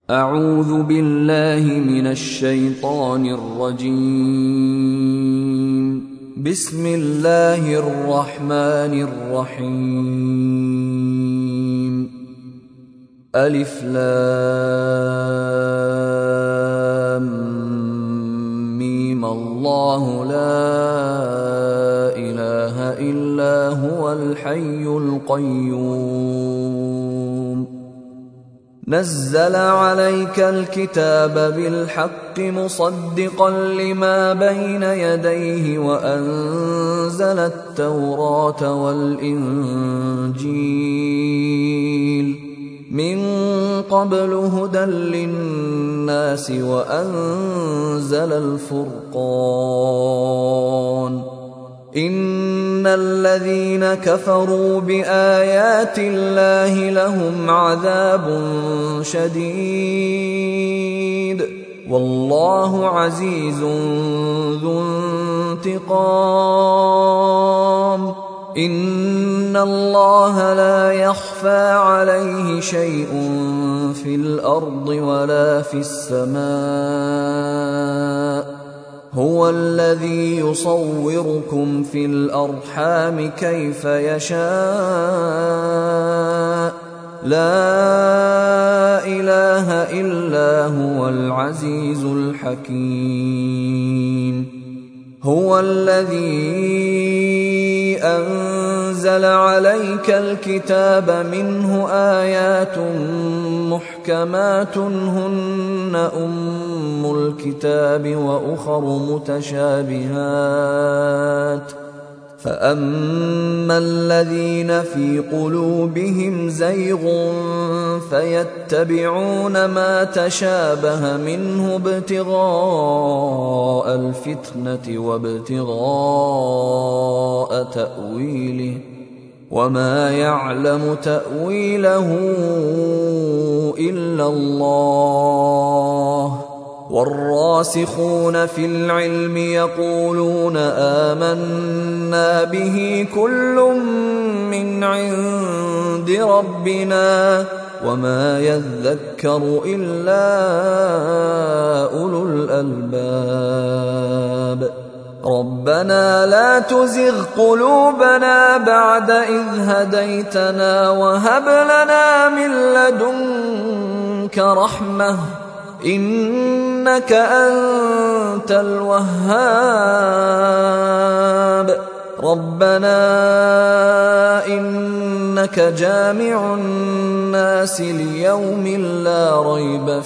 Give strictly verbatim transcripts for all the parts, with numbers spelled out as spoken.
أعوذ بالله من الشيطان الرجيم. بسم الله الرحمن الرحيم. ألف لام ميم الله لا إله إلا هو الحي القيوم نزل عليك الكتاب بالحق مصدقا لما بين يديه وأنزل التوراة والإنجيل من قبل هدى للناس وأنزل الفرقان إن الذين كفروا بآيات الله لهم عذاب شديد والله عزيز ذو انتقام إن الله لا يخفى عليه شيء في الأرض ولا في السماء هو الذي يصوركم في الأرحام كيف يشاء لا إله إلا هو العزيز الحكيم هو الذي أنزل عليك الكتاب منه آيات محكمات هن أم الكتاب وأخر متشابهات فأما الذين في قلوبهم زيغ فيتبعون ما تشابه منه ابتغاء الفتنة وابتغاء تأويله وما يعلم تأويله إلا الله والراسخون في العلم يقولون آمنا به كل من عند ربنا وما يذكر إلا أولو الألباب ربنا لا تزغ قلوبنا بعد إذ هديتنا وهب لنا من لدنك رحمة إنك أنت الوهاب ربنا إنك جامع الناس ليوم لا ريب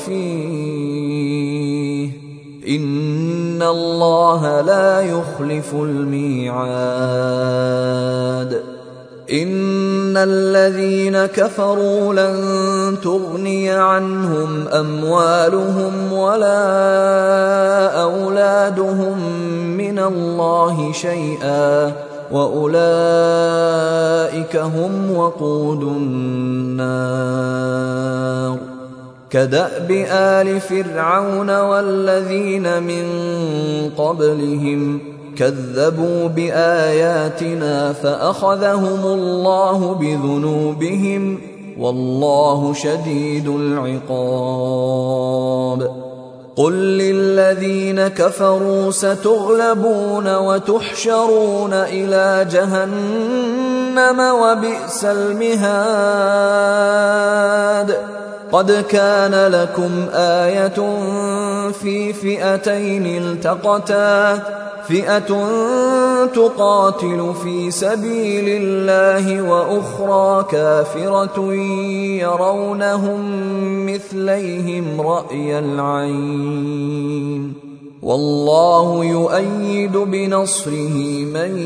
فيه إن الله لا يخلف الميعاد إن الذين كفروا لن تغني عنهم أموالهم ولا أولادهم من الله شيئا وأولئك هم وقود النار كدأب آل فرعون والذين من قبلهم كذبوا بآياتنا فأخذهم الله بذنوبهم والله شديد العقاب قل للذين كفروا ستغلبون وتحشرون إلى جهنم وبئس المهاد قد كان لكم آية في فئتين التقتا فئة تقاتل في سبيل الله وأخرى كافرة يرونهم مثليهم رأي العين والله يؤيد بنصره من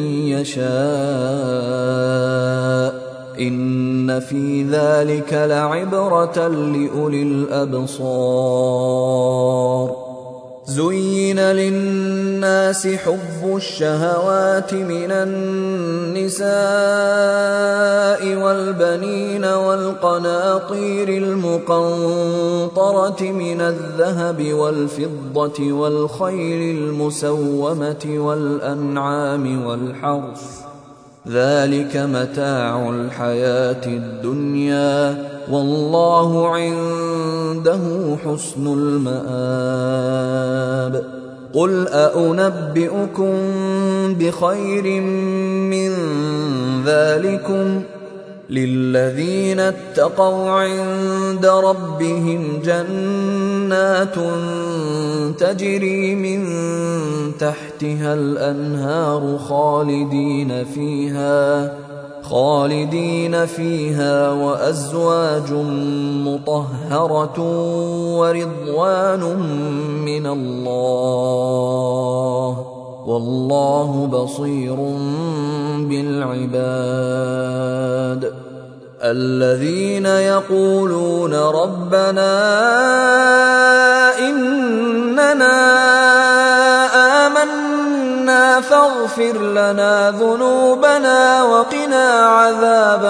يشاء إن في ذلك لعبرة لأولي الأبصار زين للناس حب الشهوات من النساء والبنين والقناطير المقنطرة من الذهب والفضة والخيل المسومة والأنعام والحرث ذلك متاع الحياة الدنيا والله عنده حسن المآب. قل أأنبئكم بخير من ذلكم للذين اتقوا عند ربهم جنات تجري من تحتها الأنهار خالدين فيها خالدين فيها وأزواج مطهرة ورضوان من الله والله بصير بالعباد. الذين يقولون ربنا إننا آمنا فاغفر لنا ذنوبنا وقنا عذاب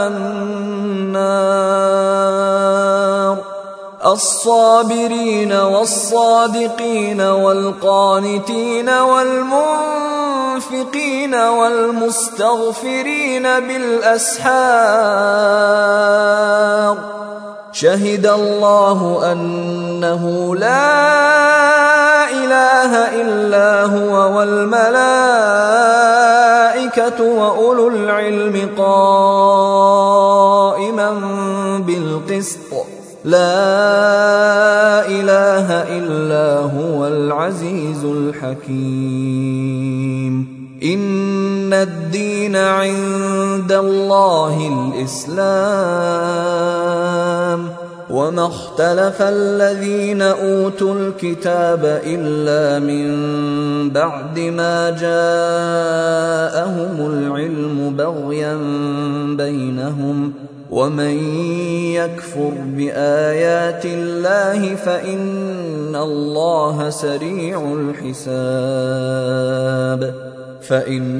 النار. الصابرين والصادقين والقانتين والمنفقين والمستغفرين بالأسحار. شهد الله أنه لا إله إلا هو والملائكة وأولو العلم قائما بالقسط لا إله إلا هو العزيز الحكيم. إن الدين عند الله الإسلام وما اختلف الذين أوتوا الكتاب إلا من بعد ما جاءهم العلم بغيا بينهم ومن يكفر بآيات الله فإن الله سريع الحساب. فإن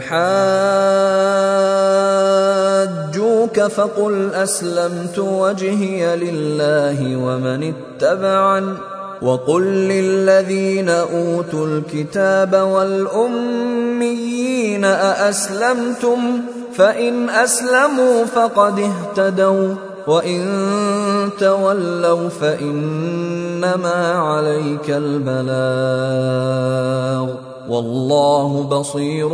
حاجوك فقل أسلمت وجهي لله ومن اتبعني وقل للذين أوتوا الكتاب والأميين أأسلمتم فإن أسلموا فقد اهتدوا وإن تولوا فإنما عليك البلاغ والله بصير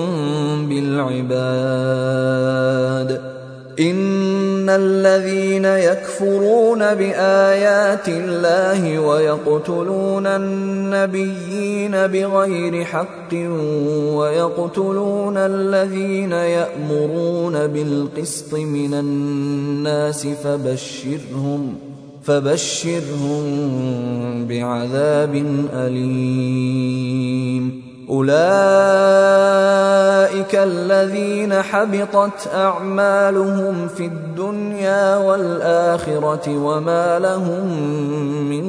بالعباد. إن الذين يكفرون بآيات الله ويقتلون النبيين بغير حق ويقتلون الذين يأمرون بالقسط من الناس فبشرهم فبشرهم بعذاب أليم. أولئك الذين حبطت أعمالهم في الدنيا والآخرة وما لهم من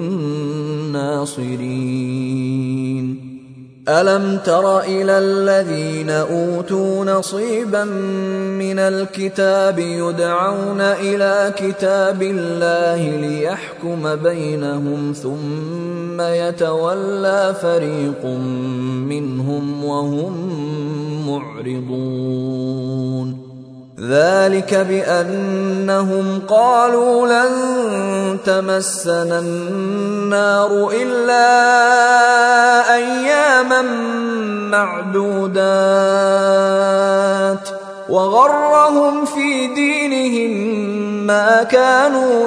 ناصرين. ألم تر إلى الذين أوتوا نصيبا من الكتاب يدعون إلى كتاب الله ليحكم بينهم ثم يتولى فريق منهم وهم معرضون. ذلك بأنهم قالوا لن تمسنا النار إلا أياما معدودات وغرهم في دينهم ما كانوا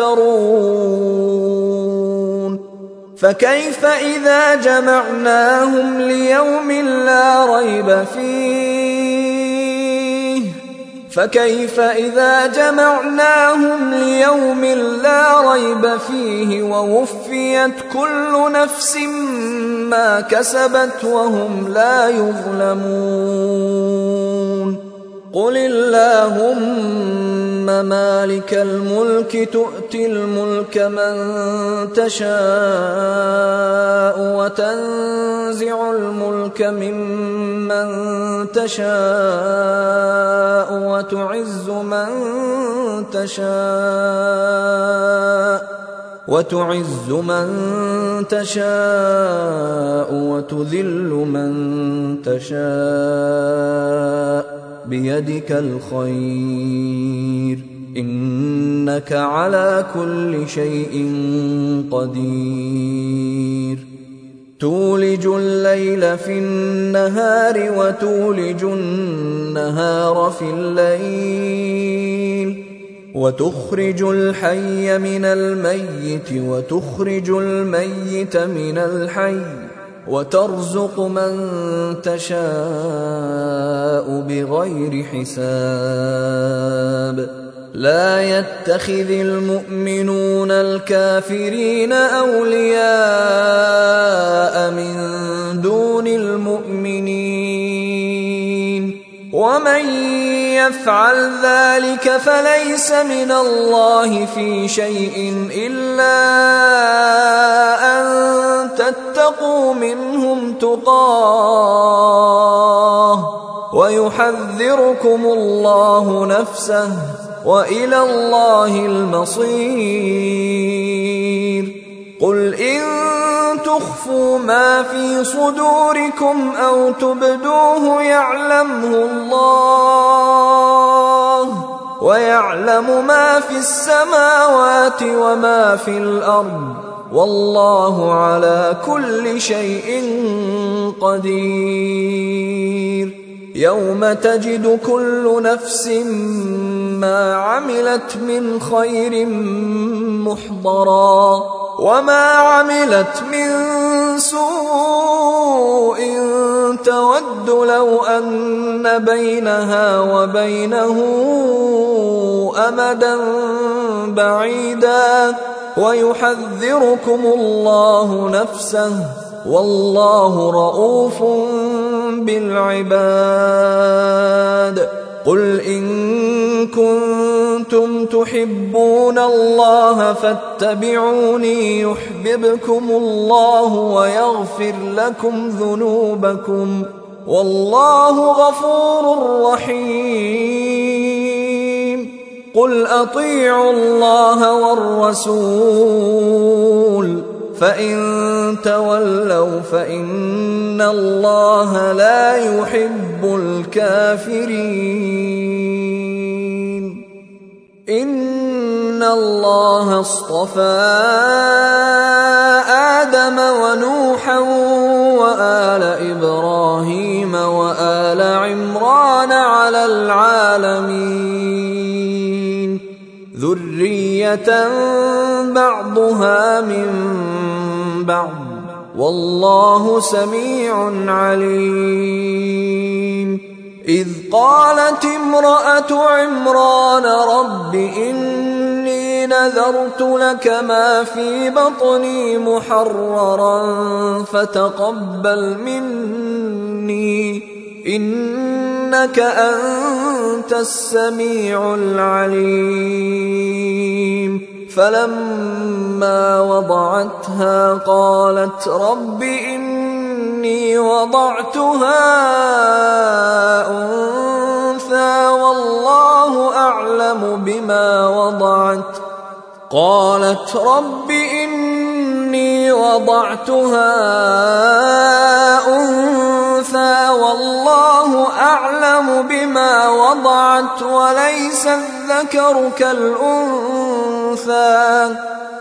يفترون. فكيف إذا جمعناهم ليوم لا ريب فيه فكيف إذا جمعناهم ليوم لا ريب فيه ووفيت كل نفس ما كسبت وهم لا يظلمون. قل اللهم مالك الملك تؤتي الملك من تشاء وتنزع الملك ممن تشاء وتعز من تشاء وتعز من تشاء وتذل من تشاء بيدك الخير إنك على كل شيء قدير تولج الليل في النهار وتولج النهار في الليل وتخرج الحي من الميت وتخرج الميت من الحي وترزق من تشاء بغير حساب لا يتخذ المؤمنون الكافرين أولياء من دون المؤمنين ومن يفعل ذلك فليس من الله في شيء إلا أن تتقوا منهم تقاه ويحذركم الله نفسه وإلى الله المصير قل إن تخفوا ما في صدوركم أو تبدوه يعلمه الله ويعلم ما في السماوات وما في الأرض والله على كل شيء قدير يوم تجد كل نفس ما عملت من خير محضرا وما عملت من سوء تود لو أن بينها وبينه أمدا بعيدا ويحذركم الله نفسه والله رؤوف بالعباد قل إن كنتم تحبون الله فاتبعوني يحببكم الله ويغفر لكم ذنوبكم والله غفور رحيم قل أطيعوا الله والرسول فإن تولوا فإن الله لا يحب الكافرين إن الله اصطفى آدم ونوحا وآل إبراهيم وآل عمران على العالمين ذرية بعضها من بعض والله سميع عليم إذ قالت امرأة عمران رب إني نذرت لك ما في بطني محررا فتقبل مني إنك أنت السميع العليم فلما وضعتها قالت رب إني وضعتها أنثى والله أعلم بما وضعت قالت رب إني وضعتها أنثى والله أعلم بما وضعت وليس الذكر كالأنثى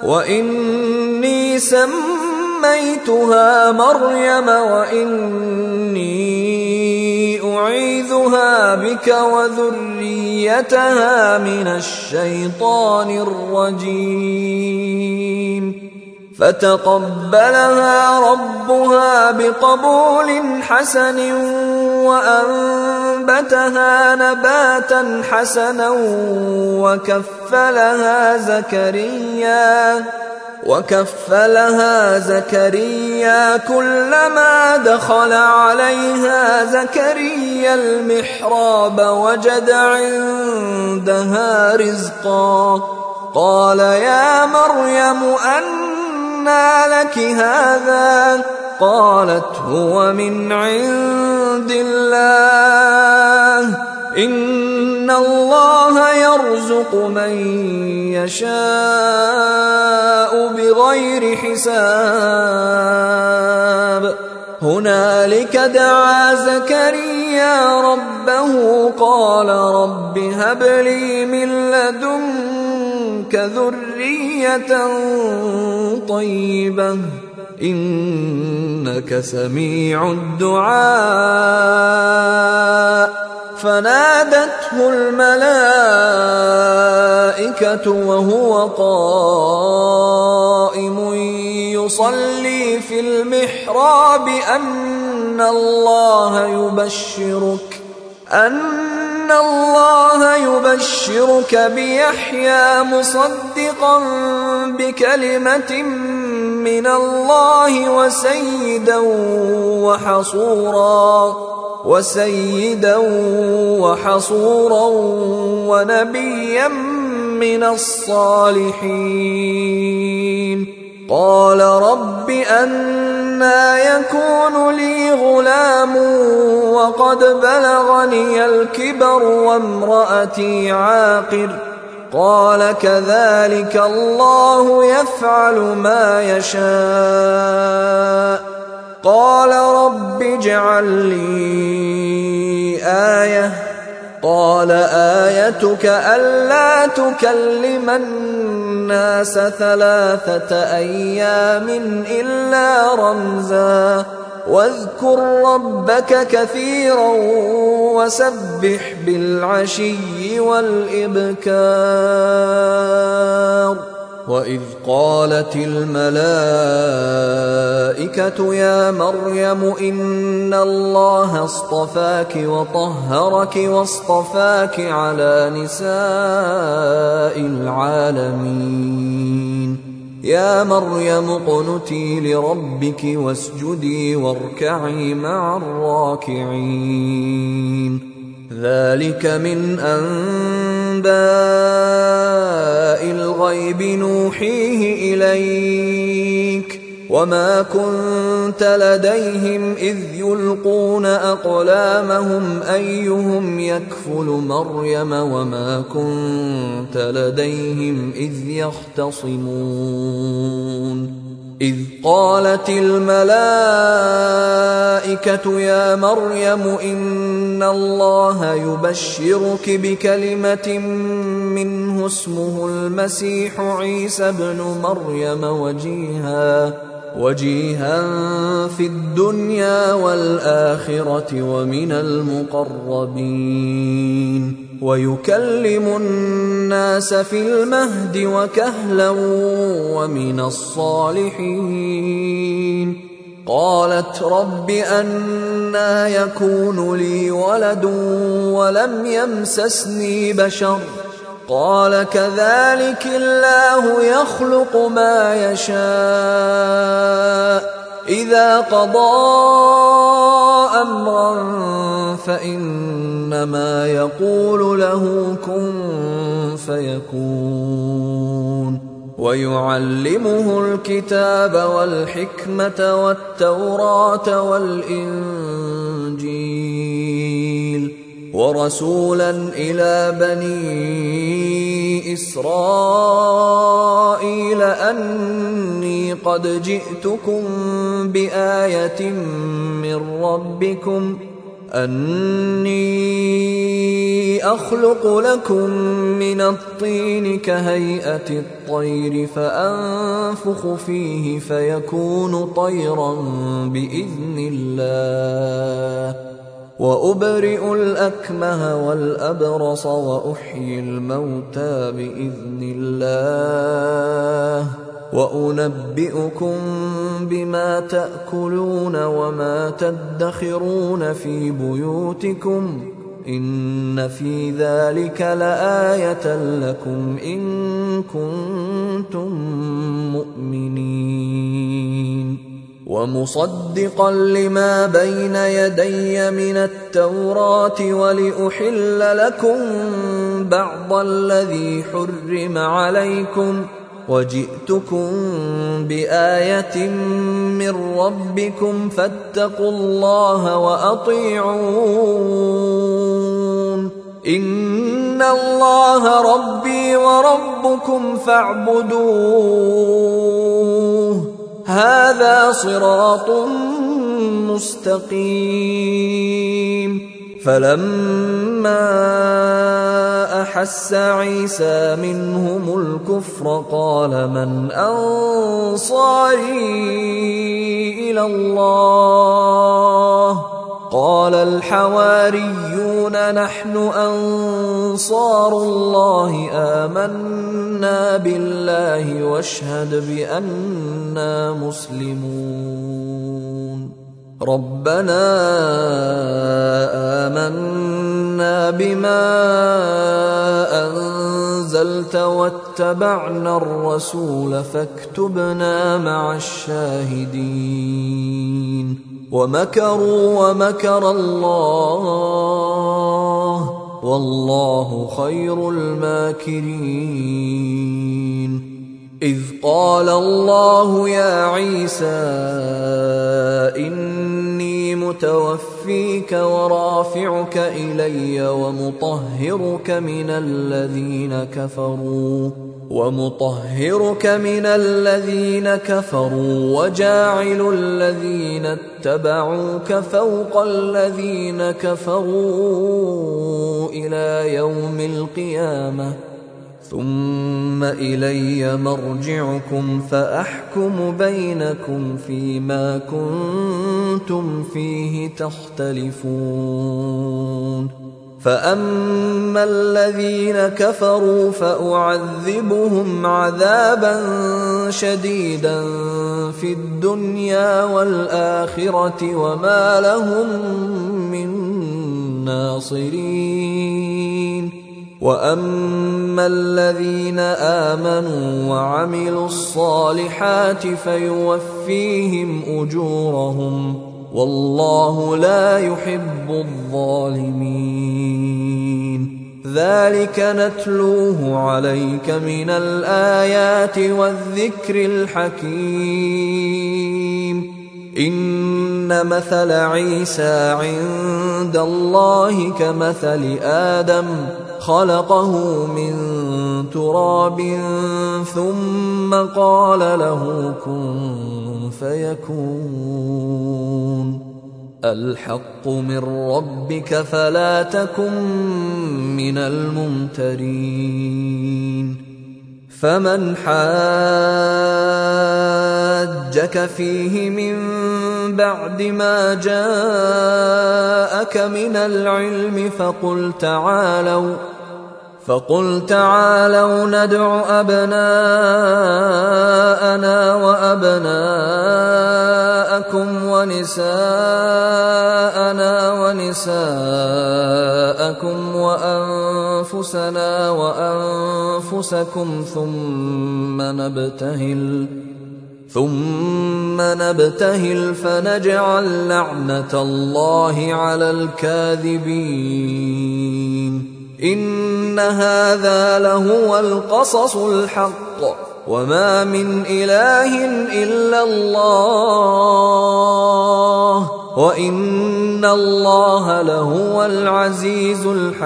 وإني سميتها مريم وإني أعيذها بك وذريتها من الشيطان الرجيم فتقبلها ربها بقبول حسن وأنبتها نباتا حسنا وكفلها زكريا وكفلها زكريا كلما دخل عليها زكريا المحراب وجد عندها رزقا قال يا مريم أنى لك هذا قالت هو من عند الله إن الله يرزق من يشاء بغير حساب هنالك دعا زكريا ربه قال رب هب لي من لدنك ذرية طيبة إنك سميع الدعاء. فنادته الملائكة وهو قائم يصلي في المحراب أن الله يبشرك أن الله يبشرك بيحيى مصدقا بكلمة من الله وسيدا وحصورا وسيدا وحصورا ونبيا من الصالحين. قال رب أنى يكون لي غلام وقد بلغني الكبر وامرأتي عاقر. قال كذلك الله يفعل ما يشاء. قال رب اجعل لي آية. قال آيتك ألا تكلم الناس ثلاثة أيام إلا رمزا واذكر ربك كثيرا وسبح بالعشي والإبكار. وإذ قالت الملائكة يا مريم إن الله اصطفاك وطهرك واصطفاك على نساء العالمين. يا مريم اقنتي لربك واسجدي واركعي مع الراكعين. ذلك من أنباء الغيب نوحيه إليك وما كنت لديهم إذ يلقون أقلامهم أيهم يكفل مريم وما كنت لديهم إذ يختصمون. إذ قالت الملائكة يا مريم إن الله يبشرك بكلمة منه اسمه المسيح عيسى ابن مريم وجيها وجيها في الدنيا والآخرة ومن المقربين ويكلم الناس في المهد وكهلا ومن الصالحين. قالت رب أنى يكون لي ولد ولم يمسسني بشر. قال كذلك الله يخلق ما يشاء إذا قضى أمرا فإنما يقول له كن فيكون. ويعلمه الكتاب والحكمة والتوراة والإنجيل ورسولا إلى بني إسرائيل أني قد جئتكم بآية من ربكم أني أخلق لكم من الطين كهيئة الطير فأنفخ فيه فيكون طيرا بإذن الله وأبرئ الأكمه والأبرص وأحيي الموتى بإذن الله وأنبئكم بما تأكلون وما تدخرون في بيوتكم إن في ذلك لآية لكم إن كنتم مؤمنين. ومصدقا لما بين يدي من التوراة ولأحل لكم بعض الذي حرم عليكم وجئتكم بآية من ربكم فاتقوا الله وأطيعون إن الله ربي وربكم فاعبدوه هذا صراط مستقيم. فلما أحس عيسى منهم الكفر قال من أنصاري إلى الله قال الحواريون نحن أنصار الله آمنا بالله واشهد بأننا مسلمون ربنا آمنا بما أنزلت واتبعنا الرسول فاكتبنا مع الشاهدين ومكروا ومكر الله والله خير الماكرين إذ قال الله يا عيسى إني متوفيك ورافعك إلي ومطهرك من الذين كفروا ومطهرك من الذين كفروا وجاعل الذين اتبعوك فوق الذين كفروا إلى يوم القيامة ثم إلي مرجعكم فأحكم بينكم فيما كنتم فيه تختلفون فأما الذين كفروا فأعذبهم عذابا شديدا في الدنيا والآخرة وما لهم من ناصرين وأما الذين آمنوا وعملوا الصالحات فيوفيهم أجورهم والله لا يحب الظالمين ذلك نتلوه عليك من الآيات والذكر الحكيم إن مثل عيسى عند الله كمثل آدم خلقه من تراب ثم قال له كن فيكون الحق من ربك فلا تكن من الممترين فمن حاجك فيه من بعد ما جاءك من العلم فقل تعالوا فقل تعالوا ندع أبناءنا وأبناءكم ونساءنا ونساءكم وأنفسنا وأنفسكم ثم نبتهل ثم نبتهل فنجعل لعنة الله على الكاذبين إن هذا لهو القصص الحق وما من إله إلا الله وإن الله لهو العزيز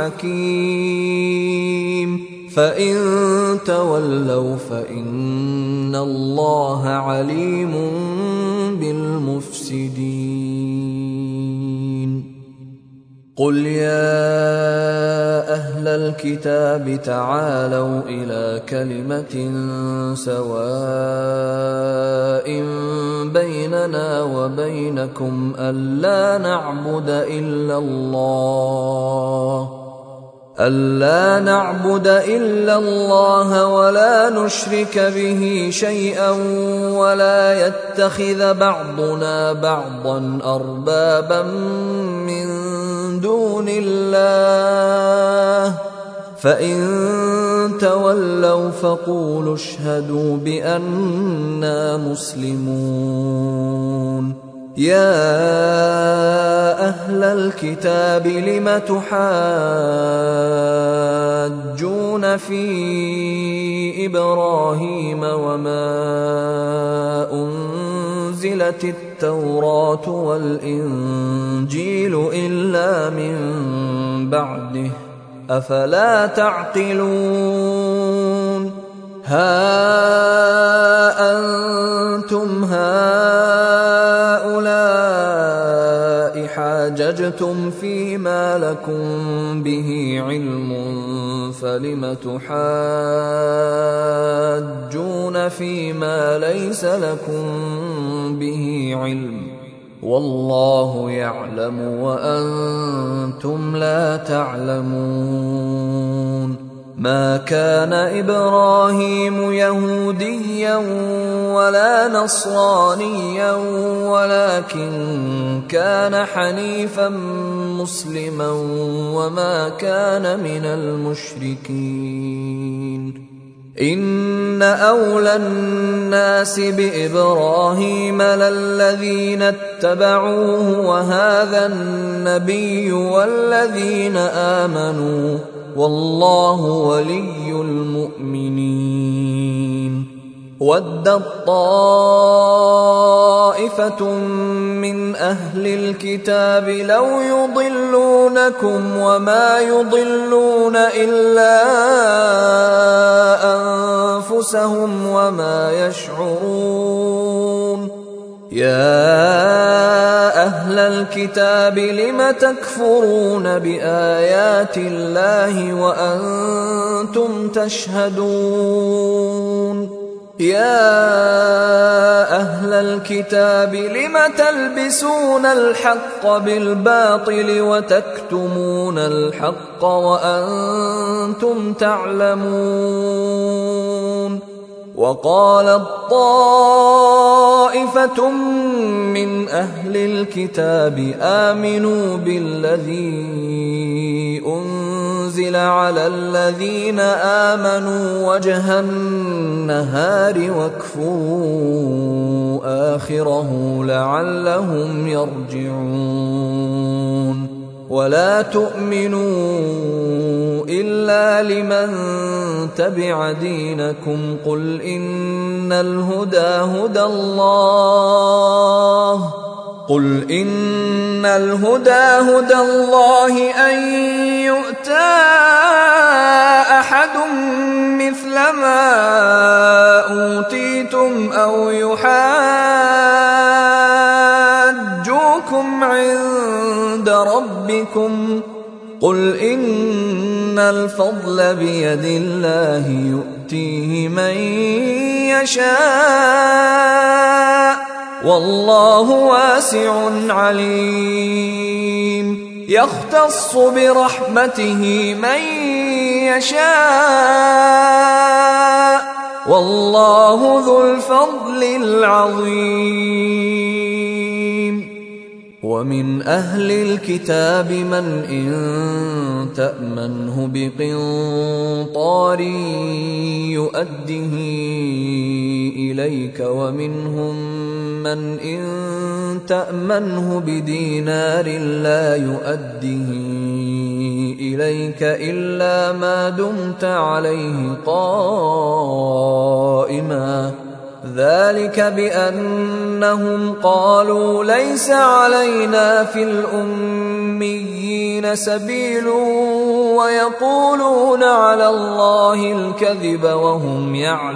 الحكيم فإن تولوا فإن الله عليم بالمفسدين قل يا أهل الكتاب تعالوا إلى كلمة سواء بيننا وبينكم ألا نعبد إلا الله ألا نعبد إلا الله ولا نشرك به شيئا ولا يتخذ بعضنا بعضا أربابا من دون الله فإن تولوا فقولوا اشهدوا بأننا مسلمون يا أهل الكتاب لم تحاجون في إبراهيم وما أنزلت التوراة والإنجيل إلا من بعده أفلا تعقلون ها أنتم هؤلاء حاججتم فيما لكم به علم فلم تحاجون فيما ليس لكم به علم والله يعلم وأنتم لا تعلمون. ما كان إبراهيم يهوديا ولا نصرانيا ولكن كان حنيفا مسلما وما كان من المشركين. إن أولى الناس بإبراهيم للذين اتبعوه وهذا النبي والذين آمنوا والله ولي المؤمنين. ودت طائفة من أهل الكتاب لو يضلونكم وما يضلون إلا أنفسهم وما يشعرون. يا أهل الكتاب لم تكفرون بآيات الله وأنتم تشهدون. يا أهل الكتاب لم تلبسون الحق بالباطل وتكتمون الحق وأنتم تعلمون. وقالت طائفة من أهل الكتاب آمنوا بالذي أنزل على الذين آمنوا وجه النهار واكفروا آخره لعلهم يرجعون. ولا تؤمنوا إلا لمن تبع دينكم قل إن الهدى هدى الله قل إن الهدى هدى الله أن يؤتى أحد مثل ما أوتيتم أو يحاجوكم عند ربكم قل إن الفضل بيد الله يؤتيه من يشاء والله واسع عليم. يختص برحمته من يشاء والله ذو الفضل العظيم. ومن أهل الكتاب من إن تأمنه بقنطار يؤده إليك ومنهم من إن تأمنه بدينار لا يؤده إليك إلا ما دمت عليه قائما ذلك بأنهم قالوا ليس علينا في الأميين سبيل ويقولون على الله الكذب وهم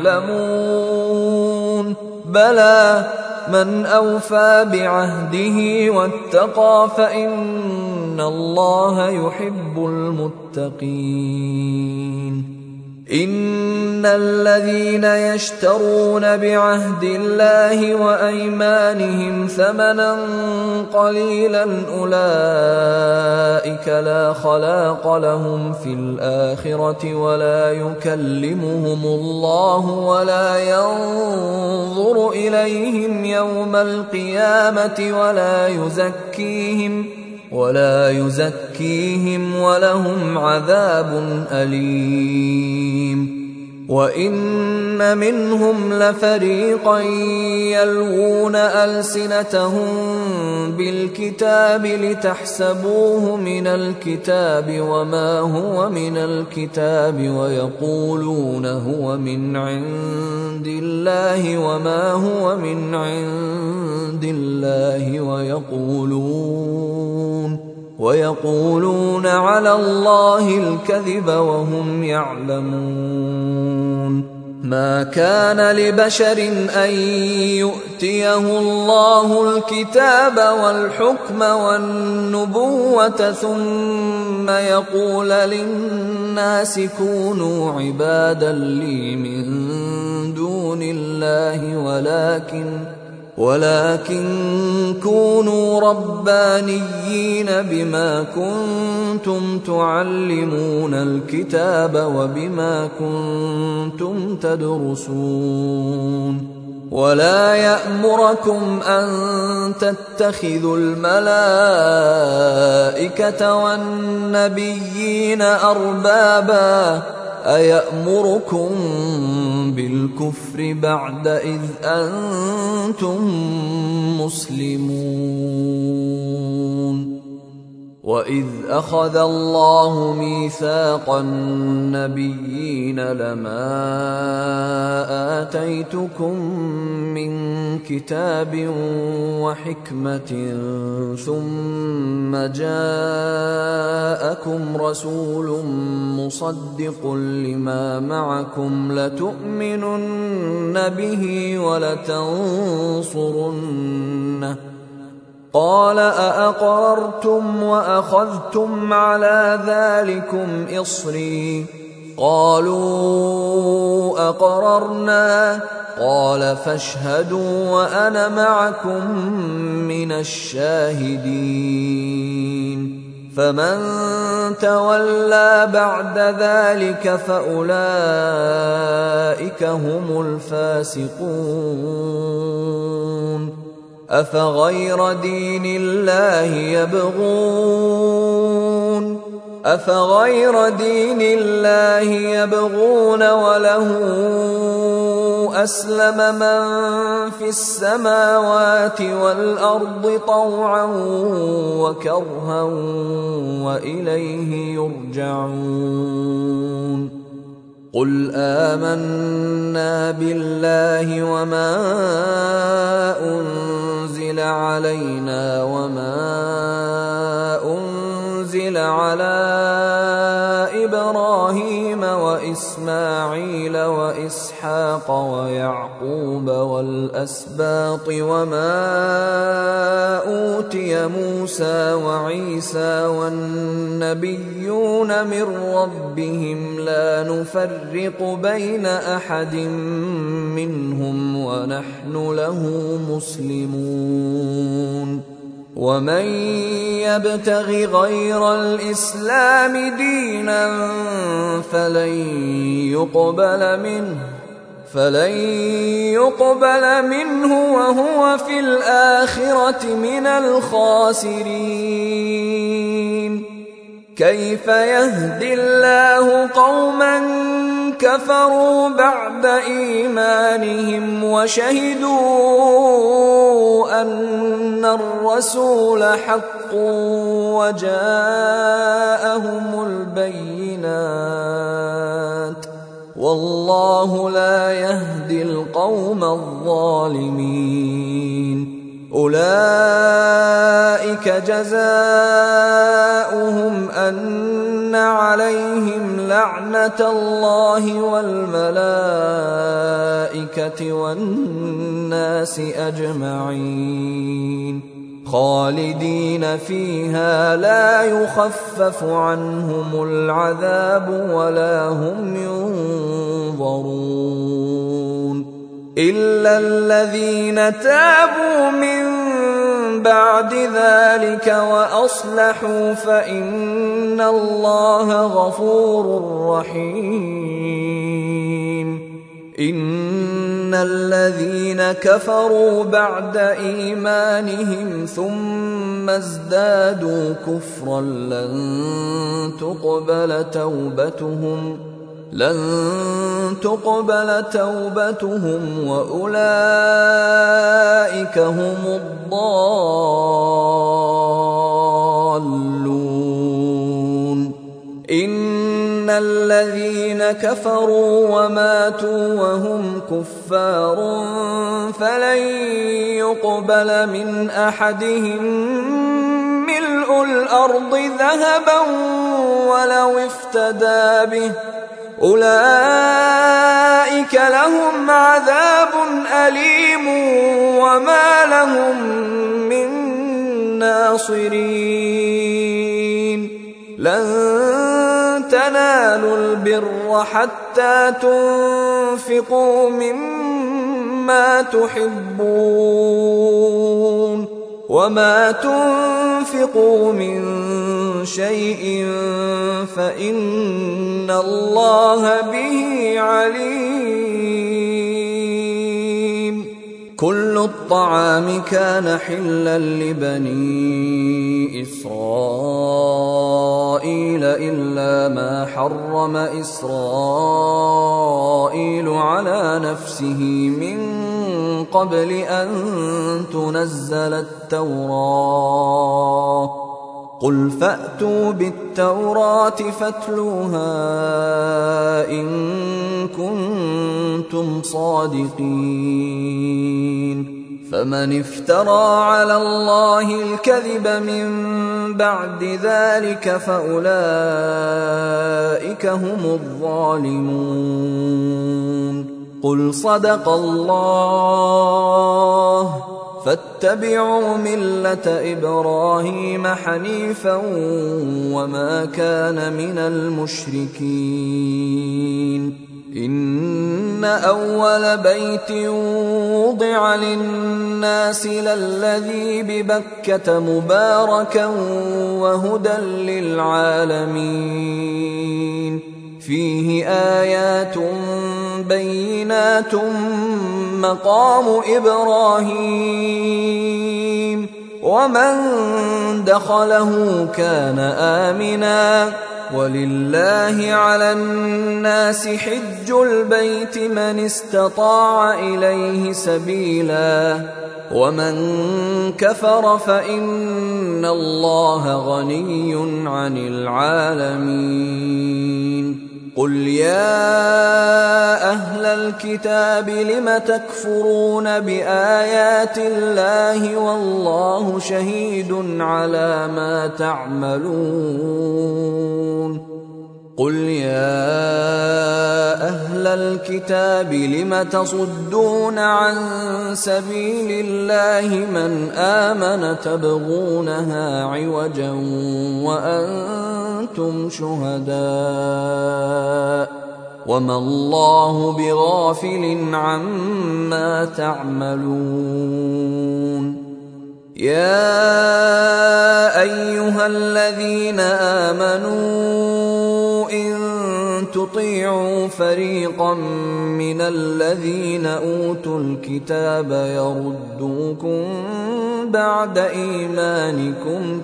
يعلمون. بلى من أوفى بعهده واتقى فإن الله يحب المتقين. إن الذين يشترون بعهد الله وأيمانهم ثمنا قليلا أولئك لا خلاق لهم في الآخرة ولا يكلمهم الله ولا ينظر إليهم يوم القيامة ولا يزكيهم ولا يزكيهم ولهم عذاب أليم. وإن منهم لفريقا يلوون ألسنتهم بالكتاب لتحسبوه من الكتاب وما هو من الكتاب ويقولون هو من عند الله وما هو من عند الله ويقولون ويقولون على الله الكذب وهم يعلمون. ما كان لبشر أن يؤتيه الله الكتاب والحكم والنبوة ثم يقول للناس كونوا عبادا لي من دون الله ولكن ولكن كونوا ربانيين بما كنتم تعلمون الكتاب وبما كنتم تدرسون ولا يأمركم أن تتخذوا الملائكة والنبيين أربابا أيأمركم بالكفر بعد إذ أنتم مسلمون وإذ أخذ الله ميثاق النبيين لما آتيتكم من كتاب وحكمة ثم جاءكم رسول مصدق لما معكم لتؤمنن به ولتنصرنه قال أأقررتم وأخذتم على ذلكم إصري قالوا أقررنا قال فاشهدوا وأنا معكم من الشاهدين فمن تولى بعد ذلك فأولئك هم الفاسقون أفغير دين الله يبغون أفغير دين الله يبغون وله أسلم من في السماوات والأرض طوعا وكرها وإليه يرجعون قل آمنا بالله وما أنزل علينا وما أنزل على إبراهيم وإسماعيل وإسحاق ويعقوب والأسباط وما أوتي موسى وعيسى والنبيون من ربهم لا نفرق بين أحد منهم ونحن له مسلمون ومن يبتغ غير الإسلام دينا فلن يقبل منه فلن يقبل منه وهو في الآخرة من الخاسرين كيف يهدي الله قوما كفروا بعد إيمانهم وشهدوا أن الرسول حق وجاءهم البينات والله لا يهدي القوم الظالمين أولئك جزاؤهم أن عليهم لعنة الله والملائكة والناس أجمعين خالدين فيها لا يخفف عنهم العذاب ولا هم ينظرون إلا الذين تابوا من بعد ذلك وأصلحوا فإن الله غفور رحيم إن الذين كفروا بعد إيمانهم ثم ازدادوا كفرا لن تقبل توبتهم لن تقبل توبتهم وأولئك هم الضالون إن الذين كفروا وماتوا وهم كفار فلن يقبل من أحدهم ملء الأرض ذهبا ولو افتدى به أولئك لهم عذاب أليم وما لهم من ناصرين لن تنالوا البر حتى تنفقوا مما تحبون وما تنفقوا من شيء فإن الله به عليم. كل الطعام كان حلا لبني إسرائيل إلا ما حرم إسرائيل على نفسه من قبل أن تنزل التوراة قل فأتوا بالتوراة فاتلوها إن كنتم صادقين. فمن افترى على الله الكذب من بعد ذلك فأولئك هم الظالمون. قل صدق الله فاتبعوا ملة إبراهيم حنيفا وما كان من المشركين. إن أول بيت وضع للناس للذي ببكة مباركا وهدى للعالمين فيه آيات بينات مقام إبراهيم ومن دخله كان آمنا ولله على الناس حج البيت من استطاع إليه سبيلا ومن كفر فإن الله غني عن العالمين. قل يا أهل الكتاب لم تكفرون بآيات الله والله شهيد على ما تعملون. قل يا أهل الكتاب لم تصدون عن سبيل الله من آمن تبغونها عوجا وأنتم شهداء وما الله بغافل عما تعملون. يا أيها الذين آمنوا إن تطيعوا فريقا من الذين أوتوا الكتاب يردوكم بعد إيمانكم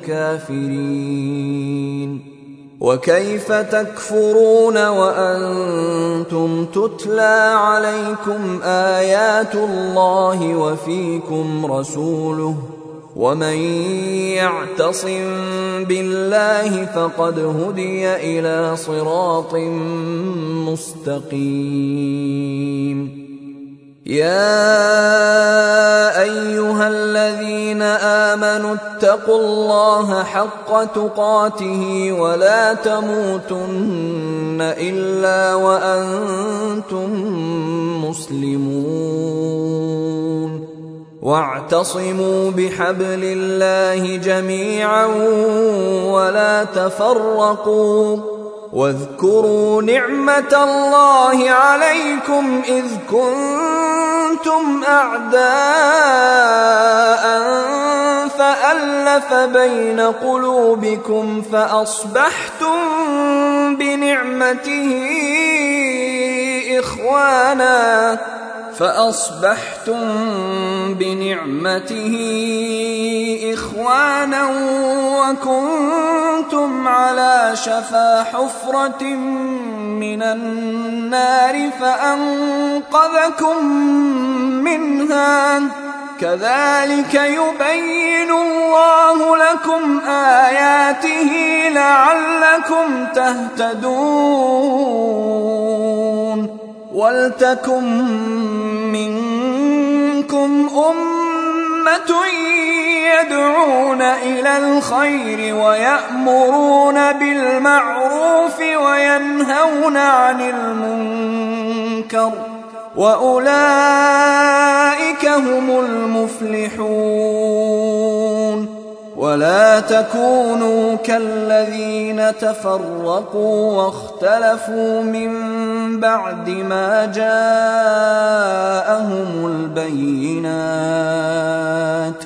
كافرين وكيف تكفرون وأنتم تتلى عليكم آيات الله وفيكم رسوله ومن يعتصم بالله فقد هدي إلى صراط مستقيم. يا أيها الذين آمنوا اتقوا الله حق تقاته ولا تموتن إلا وأنتم مسلمون واعتصموا بحبل الله جميعا ولا تفرقوا واذكروا نعمة الله عليكم إذ كنتم أعداء فألف بين قلوبكم فأصبحتم بنعمته إخوانا فأصبحتم بنعمته إخوانا وكنتم على شفا حفرة من النار فأنقذكم منها كذلك يبين الله لكم آياته لعلكم تهتدون. ولتكن منكم أمة يدعون إلى الخير ويأمرون بالمعروف وينهون عن المنكر وأولئك هم المفلحون. ولا تكونوا كالذين تفرقوا واختلفوا من بعد ما جاءهم البينات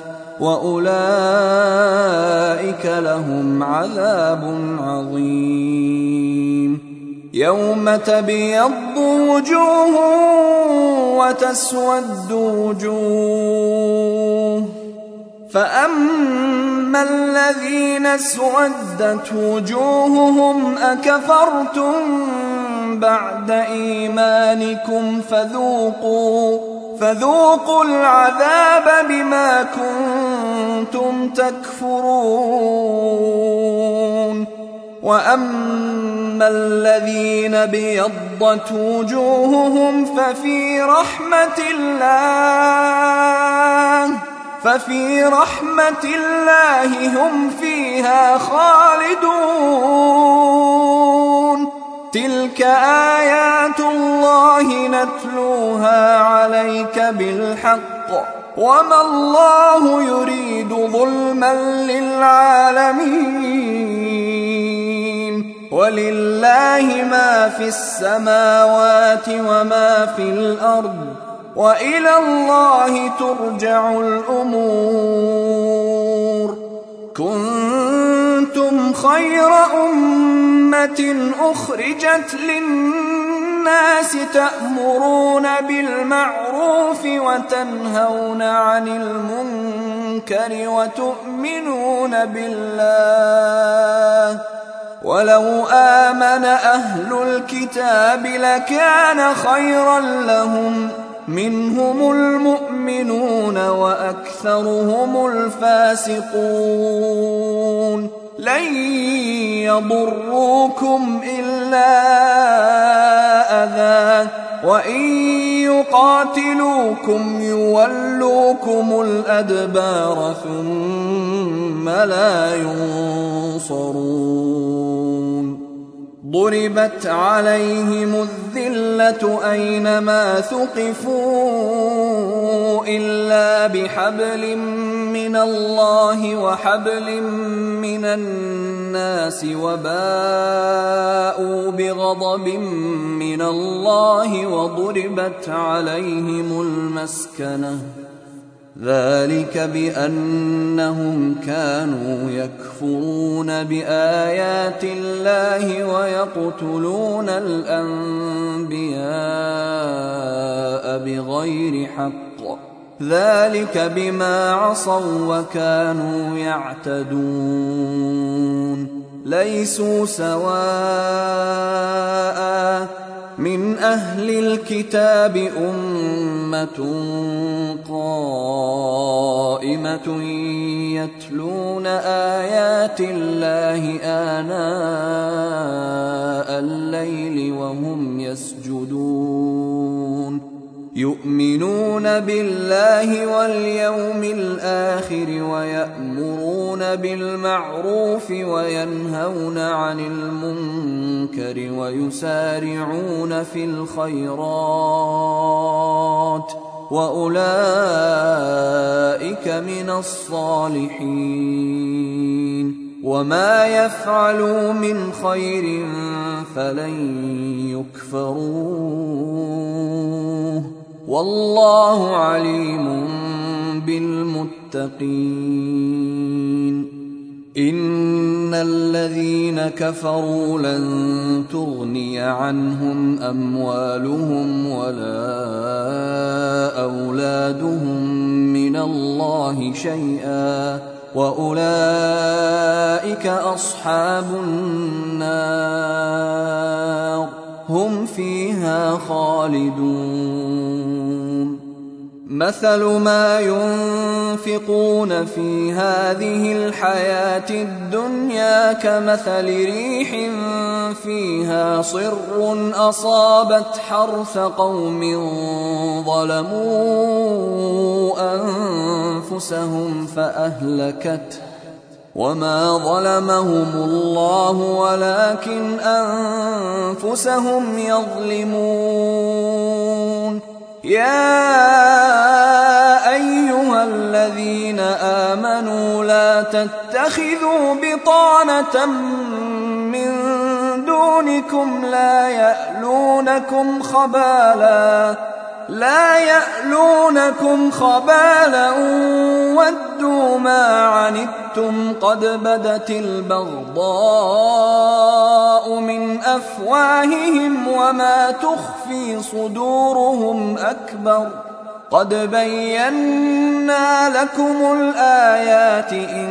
وأولئك لهم عذاب عظيم. يوم تبيض وجوه وتسود وجوه، فأما الذين اسودت وجوههم أكفرتم بعد إيمانكم فذوقوا فذوقوا العذاب بما كنتم تكفرون. وأما الذين بيضت وجوههم ففي رحمة الله ففي رحمة الله هم فيها خالدون. تلك آيات الله نتلوها عليك بالحق وما الله يريد ظلما للعالمين. ولله ما في السماوات وما في الأرض وإلى الله ترجع الأمور. كنتم خير أمة أخرجت للناس تأمرون بالمعروف وتنهون عن المنكر وتؤمنون بالله. ولو آمن أهل الكتاب لكان خيرا لهم، منهم المؤمنون وأكثرهم الفاسقون. لن يضروكم إلا أذى وإن يقاتلوكم يولوكم الأدبار ثم لا ينصرون. ضربت عليهم الذلة أينما ثقفوا إلا بحبل من الله وحبل من الناس وباءوا بغضب من الله وضربت عليهم المسكنة. ذلك بأنهم كانوا يكفرون بآيات الله ويقتلون الأنبياء بغير حق. ذلك بما عصوا وكانوا يعتدون. ليسوا سواء من أهل الكتاب أمة قائمة يتلون آيات الله آناء الليل وهم يسجدون. يؤمنون بالله واليوم الآخر ويأمرون بالمعروف وينهون عن المنكر ويسارعون في الخيرات وأولئك من الصالحين. وما يفعلوا من خير فلن يكفروه والله عليم بالمتقين. إن الذين كفروا لن تغني عنهم أموالهم ولا أولادهم من الله شيئا وأولئك أصحاب النار هم فيها خالدون. مثل ما ينفقون في هذه الحياة الدنيا كمثل ريح فيها صر أصابت حرث قوم ظلموا أنفسهم فأهلكته وما ظلمهم الله ولكن أنفسهم يظلمون. يا أيها الذين آمنوا لا تتخذوا بطانة من دونكم لا يألونكم خبالا لا يألونكم خبالا ودوا ما عنتم قد بدت البغضاء من أفواههم وما تخفي صدورهم أكبر قد بينا لكم الآيات إن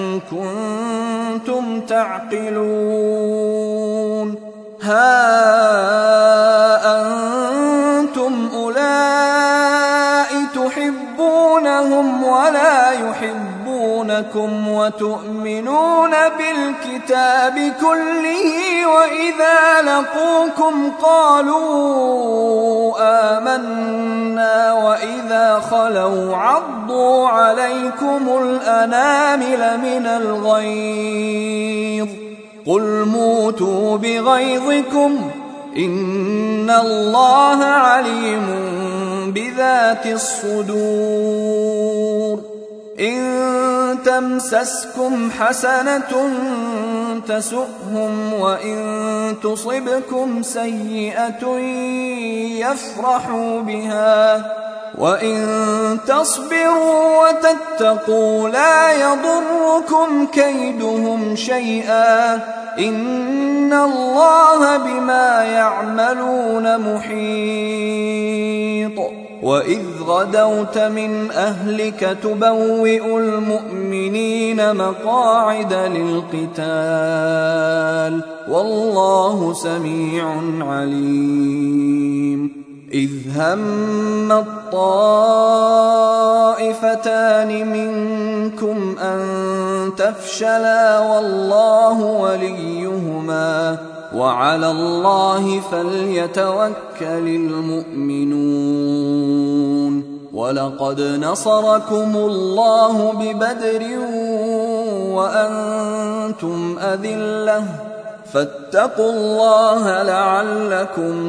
كنتم تعقلون. ها أنتم أولئك تحبونهم ولا يحبونكم وتؤمنون بالكتاب كله وإذا لقوكم قالوا آمنا وإذا خلوا عضوا عليكم الأنامل من الغيظ قل موتوا بغيظكم إن الله عليم بذات الصدور. إن تمسسكم حسنة تسؤهم وإن تصبكم سيئة يفرحوا بها وإن تصبروا وتتقوا لا يضركم كيدهم شيئا إن الله بما يعملون محيط. وإذ غدوت من أهلك تبوئ المؤمنين مقاعد للقتال والله سميع عليم. إذ هم الطائفتان منكم أن تفشلا والله وليهما وعلى الله فليتوكل المؤمنون. ولقد نصركم الله ببدر وأنتم أذلة فاتقوا الله لعلكم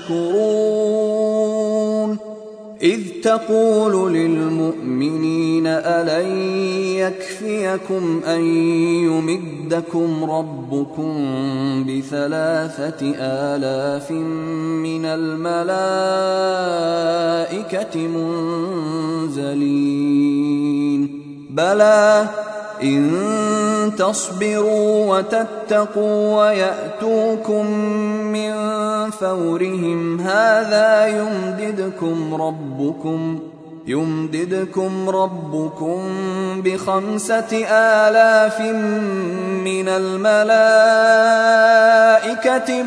تشكرون. إذ تقول للمؤمنين ألن يكفيكم أن يمدكم ربكم بثلاثة آلاف من الملائكة منزلين بلى إن تصبروا وتتقوا ويأتوكم من فورهم هذا يمددكم ربكم يمددكم ربكم بخمسة آلاف من الملائكة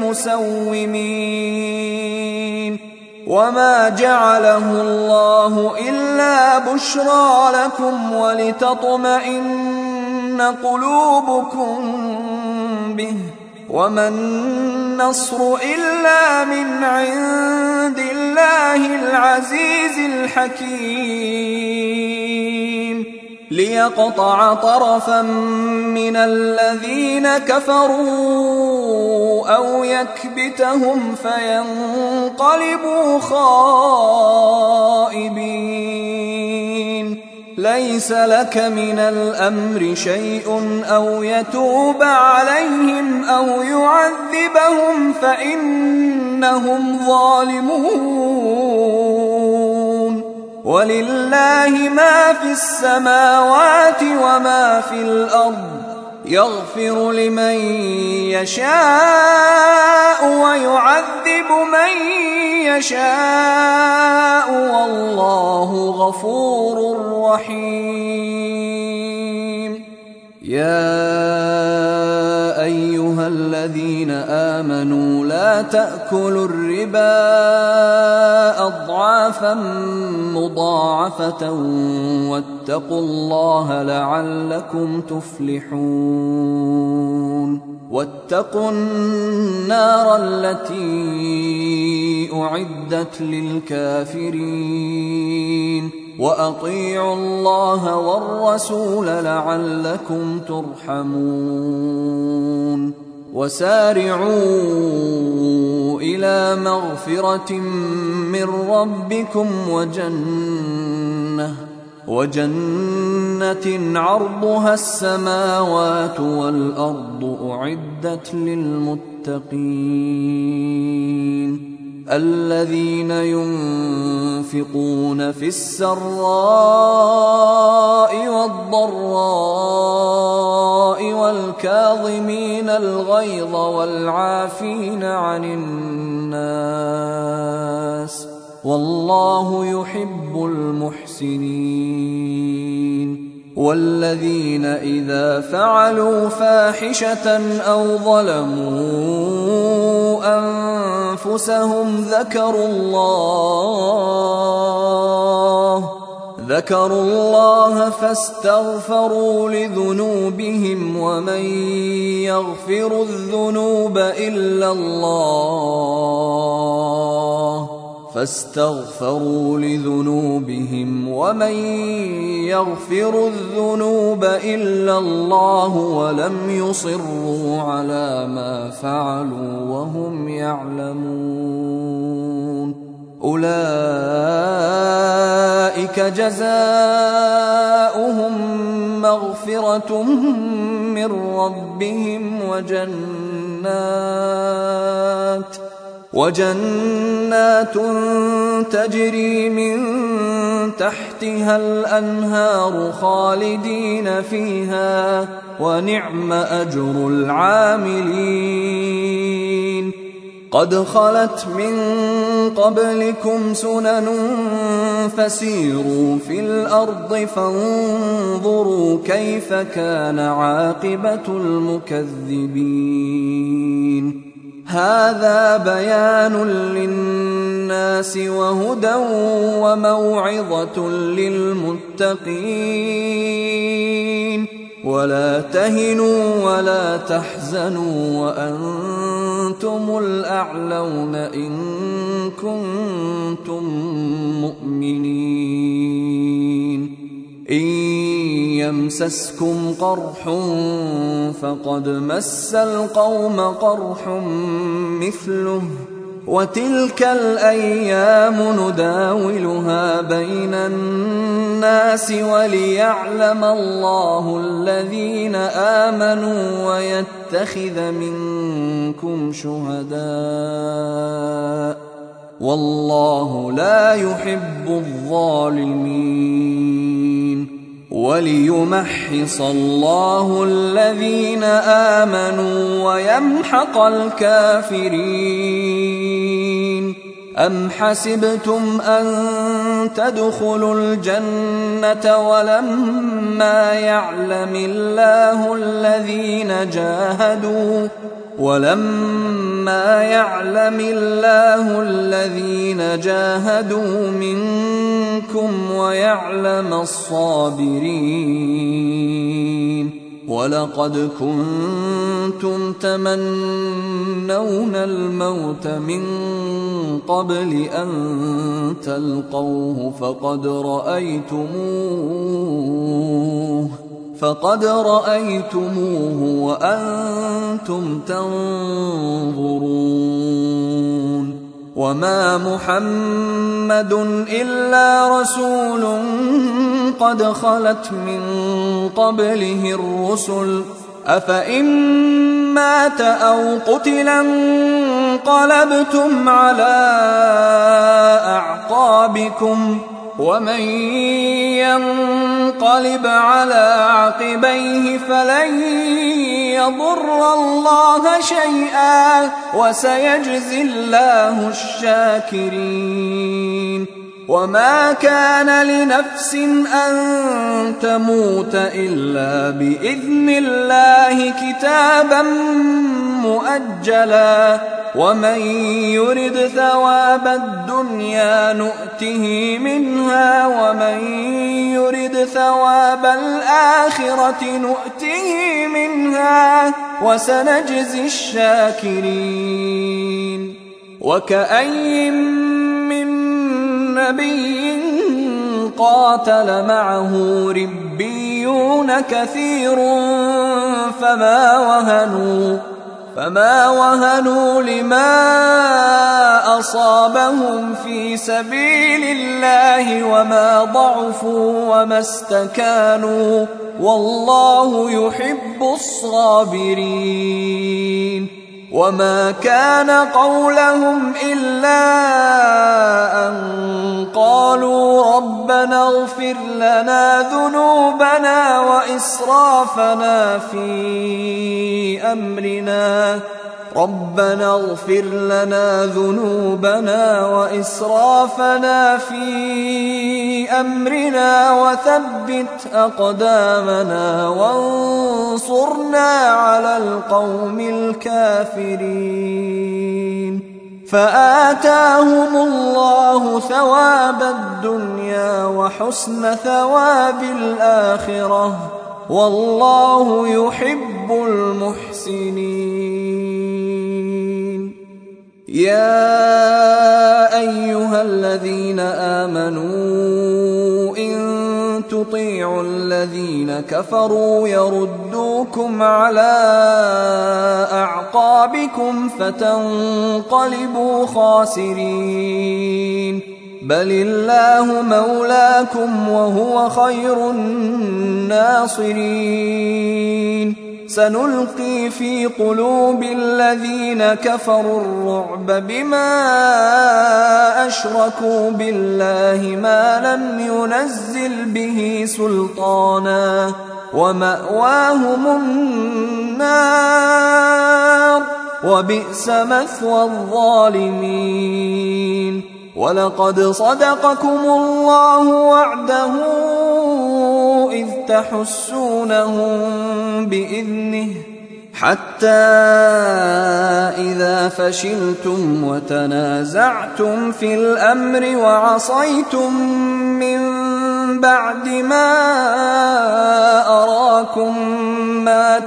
مسومين. وما جعله الله إلا بشرى لكم ولتطمئن قلوبكم به وما النصر إلا من عند الله العزيز الحكيم ليقطع طرفا من الذين كفروا أو يكبتهم فينقلبوا خائبين. ليس لك من الأمر شيء أو يتوب عليهم أو يعذبهم فإنهم ظالمون. ولله ما في السماوات وما في الأرض يغفر لمن يشاء ويعذب من يشاء والله غفور رحيم. يا أيها الذين آمنوا لا تأكلوا الربا أضعافا مضاعفة واتقوا الله لعلكم تفلحون. واتقوا النار التي أعدت للكافرين وأطيعوا الله والرسول لعلكم ترحمون وسارعوا إلى مغفرة من ربكم وجنة وجنة عرضها السماوات والأرض أعدت للمتقين الذين ينفقون في السراء والضراء والكاظمين الغيظ والعافين عن الناس والله يحب المحسنين والذين إذا فعلوا فاحشة أو ظلموا أنفسهم ذكروا الله ذكروا الله فاستغفروا لذنوبهم ومن يغفر الذنوب إلا الله فاستغفروا لذنوبهم ومن يغفر الذنوب إلا الله ولم يصروا على ما فعلوا وهم يعلمون أولئك جزاؤهم مغفرة من ربهم وجنات وجنات تجري من تحتها الأنهار خالدين فيها ونعم أجر العاملين قد خلت من قبلكم سنن فسيروا في الأرض فانظروا كيف كان عاقبة المكذبين هذا بيان للناس وهدى وموعظة للمتقين ولا تهنوا ولا تحزنوا وأنتم الأعلون إن كنتم مؤمنين إن يمسسكم قرح فقد مس القوم قرح مثله وتلك الأيام نداولها بين الناس وليعلم الله الذين آمنوا ويتخذ منكم شهداء والله لا يحب الظالمين وليمحص الله الذين آمنوا ويمحق الكافرين أم حسبتم أن تدخلوا الجنة ولما يعلم الله الذين جاهدوا ولما يعلم الله الذين جاهدوا منكم ويعلم الصابرين ولقد كنتم تمنون الموت من قبل أن تلقوه فقد رأيتموه فقد رأيتموه وأنتم تنظرون وما محمد إلا رسول قد خلت من قبله الرسل أفإن مات أو قتل انقلبتم على أعقابكم ومن ينقلب على عقبيه فلن يضر الله شيئا وسيجزي الله الشاكرين وما كان لنفس أن تموت إلا بإذن الله كتابا مؤجلا ومن يرد ثواب الدنيا نؤته منها ومن يرد ثواب الآخرة نؤته منها وسنجزي الشاكرين وكأي من نبي قاتل معه ربيون كثير فما وهنوا فما وهنوا لما أصابهم في سبيل الله وما ضعفوا وما استكانوا والله يحب الصابرين. وما كان قولهم إلا أن قالوا ربنا اغفر لنا ذنوبنا وإسرافنا في أمرنا ربنا اغفر لنا ذنوبنا وإسرافنا في أمرنا وثبت أقدامنا وانصرنا على القوم الكافرين. فآتاهم الله ثواب الدنيا وحسن ثواب الآخرة والله يحب المحسنين. يا أيها الذين آمنوا إن تطيعوا الذين كفروا يردوكم على أعقابكم فتنقلبوا خاسرين. بل الله مولاكم وهو خير الناصرين. سنلقي في قلوب الذين كفروا الرعب بما أشركوا بالله ما لم ينزل به سلطانا ومأواهم النار وبئس مثوى الظالمين. ولقد صدقكم الله وعده إذ تحسونهم بإذنه حتى إذا فشلتم وتنازعتم في الأمر وعصيتم من بعد ما أراكم ما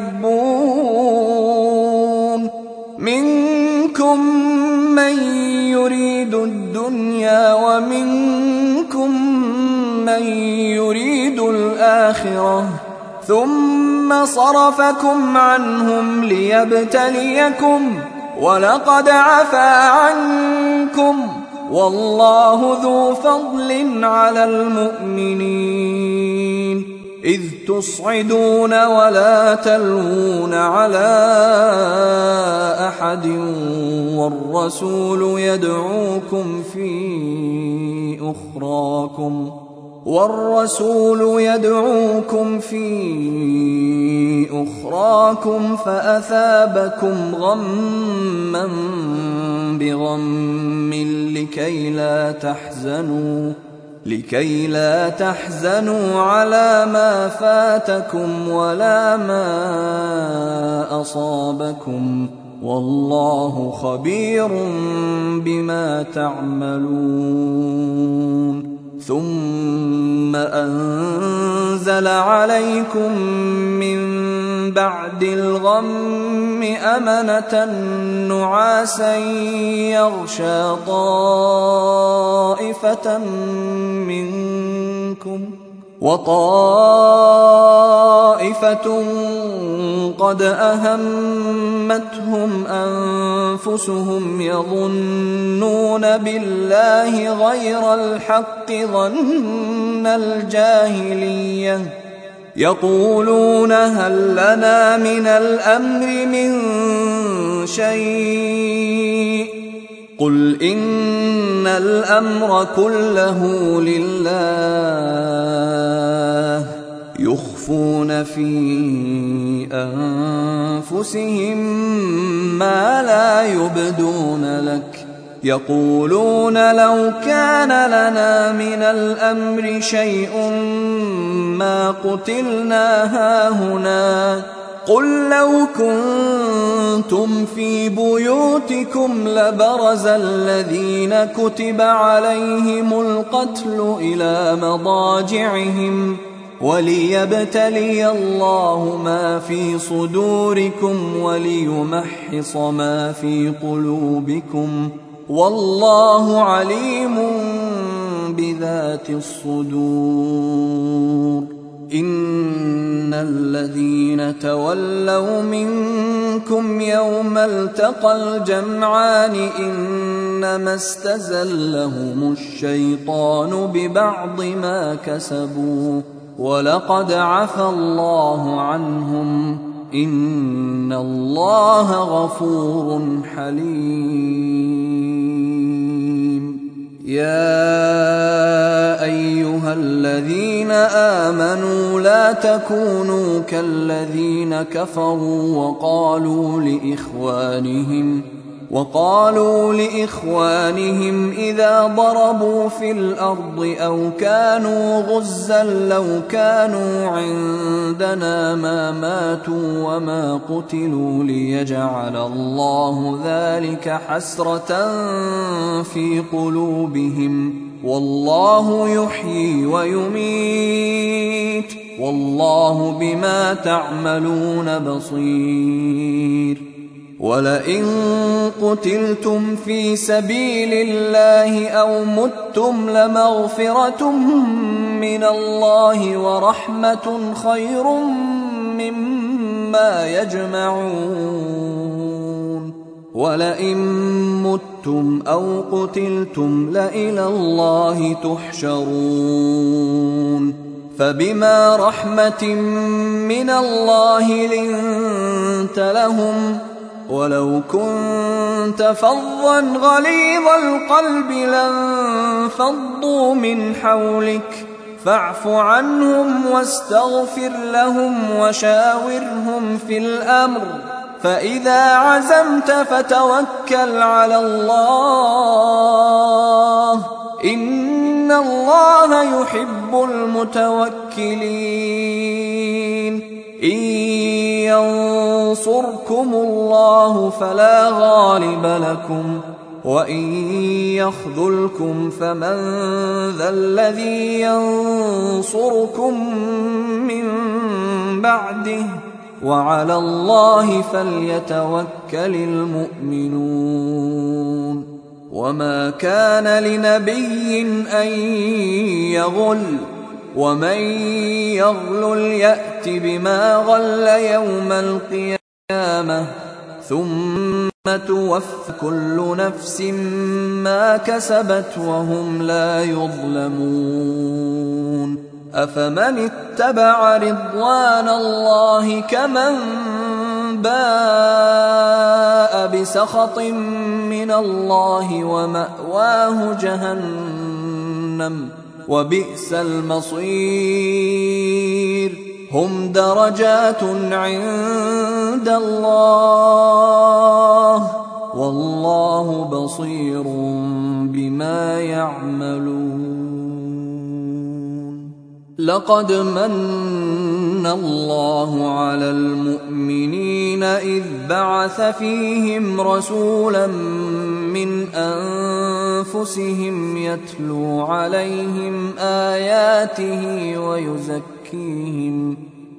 تحبون منكم من يريد الدنيا ومنكم من يريد الآخرة ثم صرفكم عنهم ليبتليكم ولقد عفا عنكم والله ذو فضل على المؤمنين. إذ تصعدون ولا تلوون على أحد والرسول يدعوكم في أخراكم والرسول يدعوكم في أخراكم فأثابكم غما بغم لكي لا تحزنوا لكي لا تحزنوا على ما فاتكم ولا ما أصابكم والله خبير بما تعملون. ثم أنزل عليكم من بعد الغم أمنة نعاسا يغشى طائفة منكم وطائفة قد أهمتهم أنفسهم يظنون بالله غير الحق ظن الجاهلية يقولون هل لنا من الأمر من شيء قل إن الأمر كله لله يخفون في أنفسهم ما لا يبدون لك يقولون لو كان لنا من الأمر شيء ما قتلنا هاهنا قل لو كنتم في بيوتكم لبرز الذين كتب عليهم القتل إلى مضاجعهم وليبتلي الله ما في صدوركم وليمحص ما في قلوبكم والله عليم بذات الصدور إن الذين تولوا منكم يوم التقى الجمعان إنما استزلهم الشيطان ببعض ما كسبوا ولقد عفى الله عنهم إن الله غفور حليم يا أيها الذين آمنوا لا تكونوا كالذين كفروا وقالوا لإخوانهم وقالوا لإخوانهم إذا ضربوا في الأرض أو كانوا غزا لو كانوا عندنا ما ماتوا وما قتلوا ليجعل الله ذلك حسرة في قلوبهم والله يحيي ويميت والله بما تعملون بصير ولئن قتلتم في سبيل الله أو متم لمغفرة من الله ورحمة خير مما يجمعون ولئن متم أو قتلتم لإلى الله تحشرون فبما رحمة من الله لنت لهم ولو كنت فظا غليظ القلب لانفضوا من حولك فاعف عنهم واستغفر لهم وشاورهم في الأمر فإذا عزمت فتوكل على الله إن الله يحب المتوكلين إن ينصركم الله فلا غالب لكم وإن يخذلكم فمن ذا الذي ينصركم من بعده وعلى الله فليتوكل المؤمنون وما كان لنبي أن يغل ومن يغلل يأت بما غل يوم القيامة ثم توفى كل نفس ما كسبت وهم لا يظلمون أفمن اتبع رضوان الله كمن باء بسخط من الله ومأواه جهنم وبئس المصير هم درجات عند الله والله بصير بما يعملون لقد من الله على المؤمنين إذ بعث فيهم رسولا من أنفسهم يتلو عليهم آياته ويزكيهم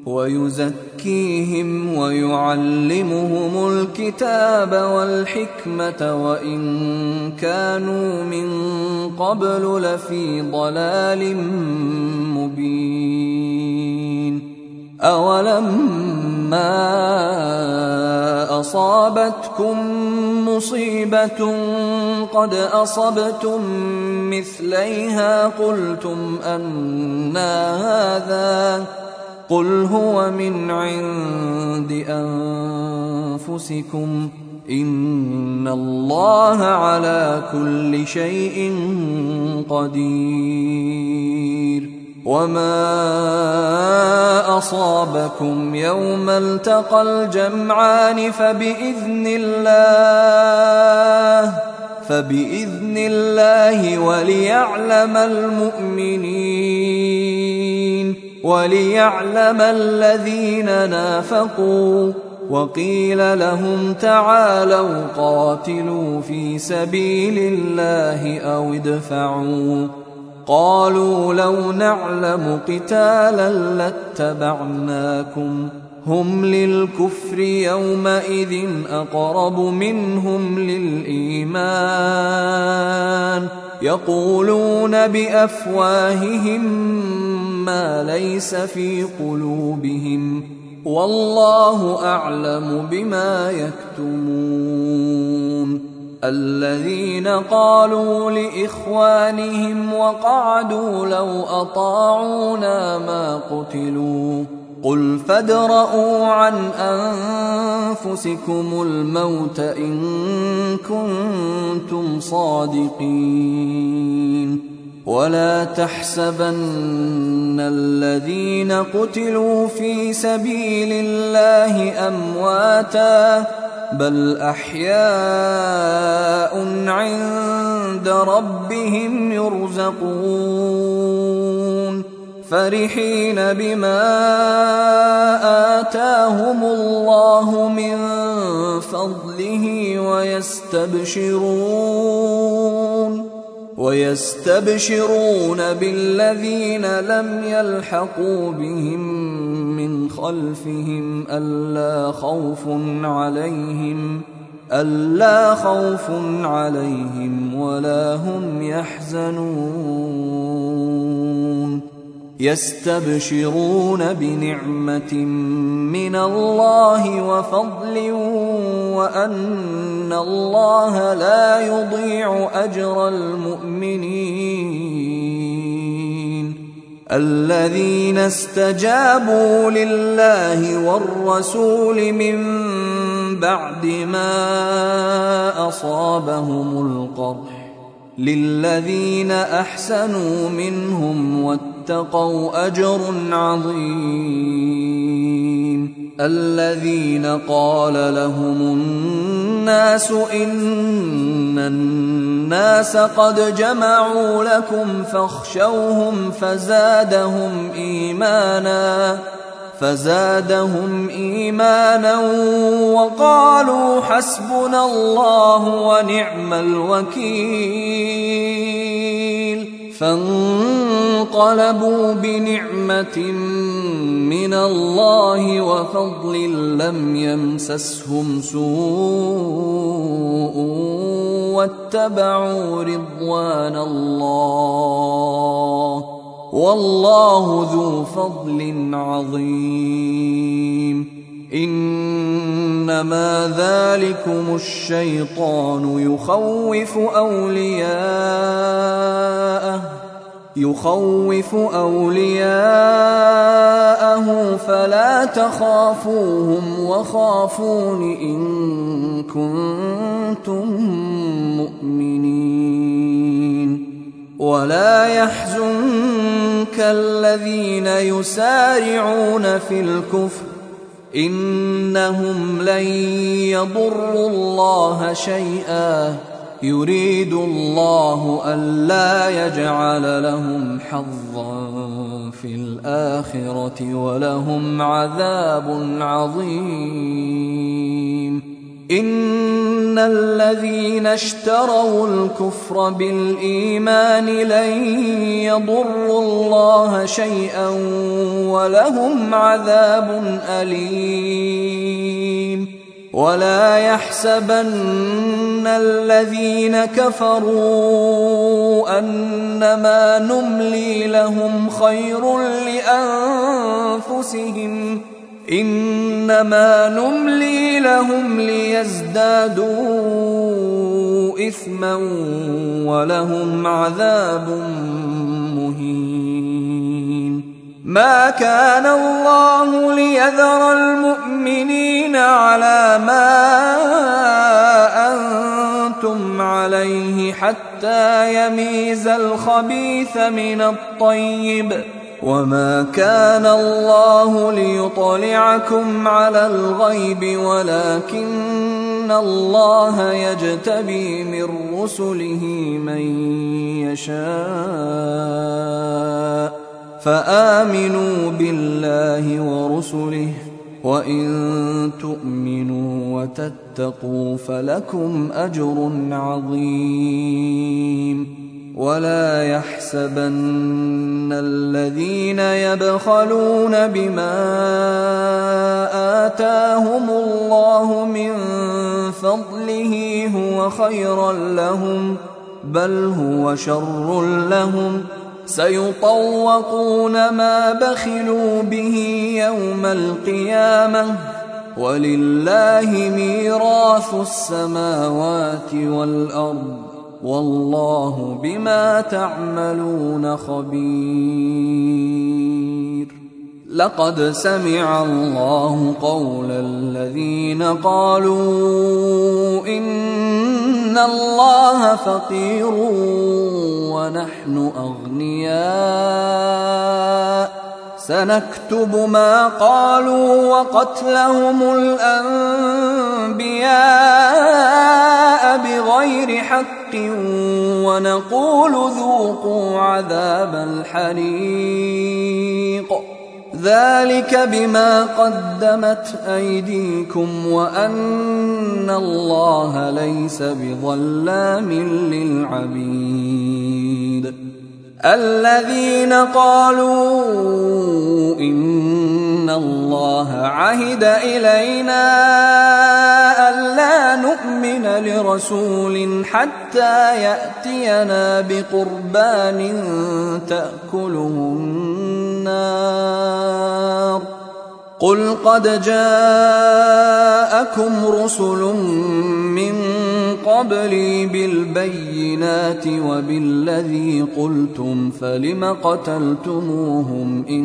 ويزكيهم ويعلمهم الكتاب والحكمة وإن كانوا من قبل لفي ضلال مبين أولما أصابتكم مصيبة قد أصبتم مثليها قلتم أنى هذا قل هو من عند أنفسكم إن الله على كل شيء قدير وما أصابكم يوم التقى الجمعان فبإذن الله فبإذن الله وليعلم المؤمنين وليعلم الذين نافقوا وقيل لهم تعالوا قاتلوا في سبيل الله أو ادفعوا قالوا لو نعلم قتالا لاتبعناكم هم للكفر يومئذ أقرب منهم للإيمان يقولون بأفواههم ما ليس في قلوبهم والله أعلم بما يكتمون. الذين قالوا لإخوانهم وقعدوا لو أطاعونا ما قتلوا قل فادرءوا عن أنفسكم الموت إن كنتم صادقين. ولا تحسبن الذين قتلوا في سبيل الله أمواتا بل أحياء عند ربهم يرزقون فرحين بما آتاهم الله من فضله ويستبشرون ويستبشرون بالذين لم يلحقوا بهم من خلفهم ألا خوف عليهم ألا خوف عليهم ولا هم يحزنون. يستبشرون بنعمة من الله وفضل وأن الله لا يضيع أجر المؤمنين. الذين استجابوا لله والرسول من بعد ما أصابهم القرح للذين أحسنوا منهم واتقوا أجر عظيم. الذين قال لهم الناس إن الناس قد جمعوا لكم فاخشوهم فزادهم إيمانا فزادهم إيمانا وقالوا حسبنا الله ونعم الوكيل. فانقلبوا بنعمة من الله وفضل لم يمسسهم سوء واتبعوا رضوان الله والله ذو فضل عظيم. إنما ذلكم الشيطان يخوف أولياءه يخوف أولياءه فلا تخافوهم وخافون إن كنتم مؤمنين. ولا يحزنك الذين يسارعون في الكفر إنهم لن يضروا الله شيئا يريد الله ألا يجعل لهم حظا في الآخرة ولهم عذاب عظيم. إن الذين اشتروا الكفر بالإيمان لن يضروا الله شيئا ولهم عذاب أليم. ولا يحسبن الذين كفروا أنما نملي لهم خير لأنفسهم إنما نملي لهم ليزدادوا إثما ولهم عذاب مهين. ما كان الله ليذر المؤمنين على ما أنتم عليه حتى يميز الخبيث من الطيب وما كان الله ليطلعكم على الغيب ولكن الله يجتبي من رسله من يشاء فآمنوا بالله ورسله وإن تؤمنوا وتتقوا فلكم أجر عظيم. ولا يحسبن الذين يبخلون بما آتاهم الله من فضله هو خيرا لهم بل هو شر لهم سيطوقون ما بخلوا به يوم القيامة ولله ميراث السماوات والأرض والله بما تعملون خبير. لقد سمع الله قول الذين قالوا إن الله فقير ونحن أغنياء سنكتب ما قالوا وقتلهم الأنبياء بغير حق ونقول ذوقوا عذاب الحريق ذلك بما قدمت أيديكم وأن الله ليس بظلام للعبيد. الذين قالوا إن الله عهد إلينا ألا نؤمن لرسول حتى يأتينا بقربان تأكله النار قل قد جاءكم رسل من قبلي بالبينات وبالذي قلتم فلم قتلتموهم إن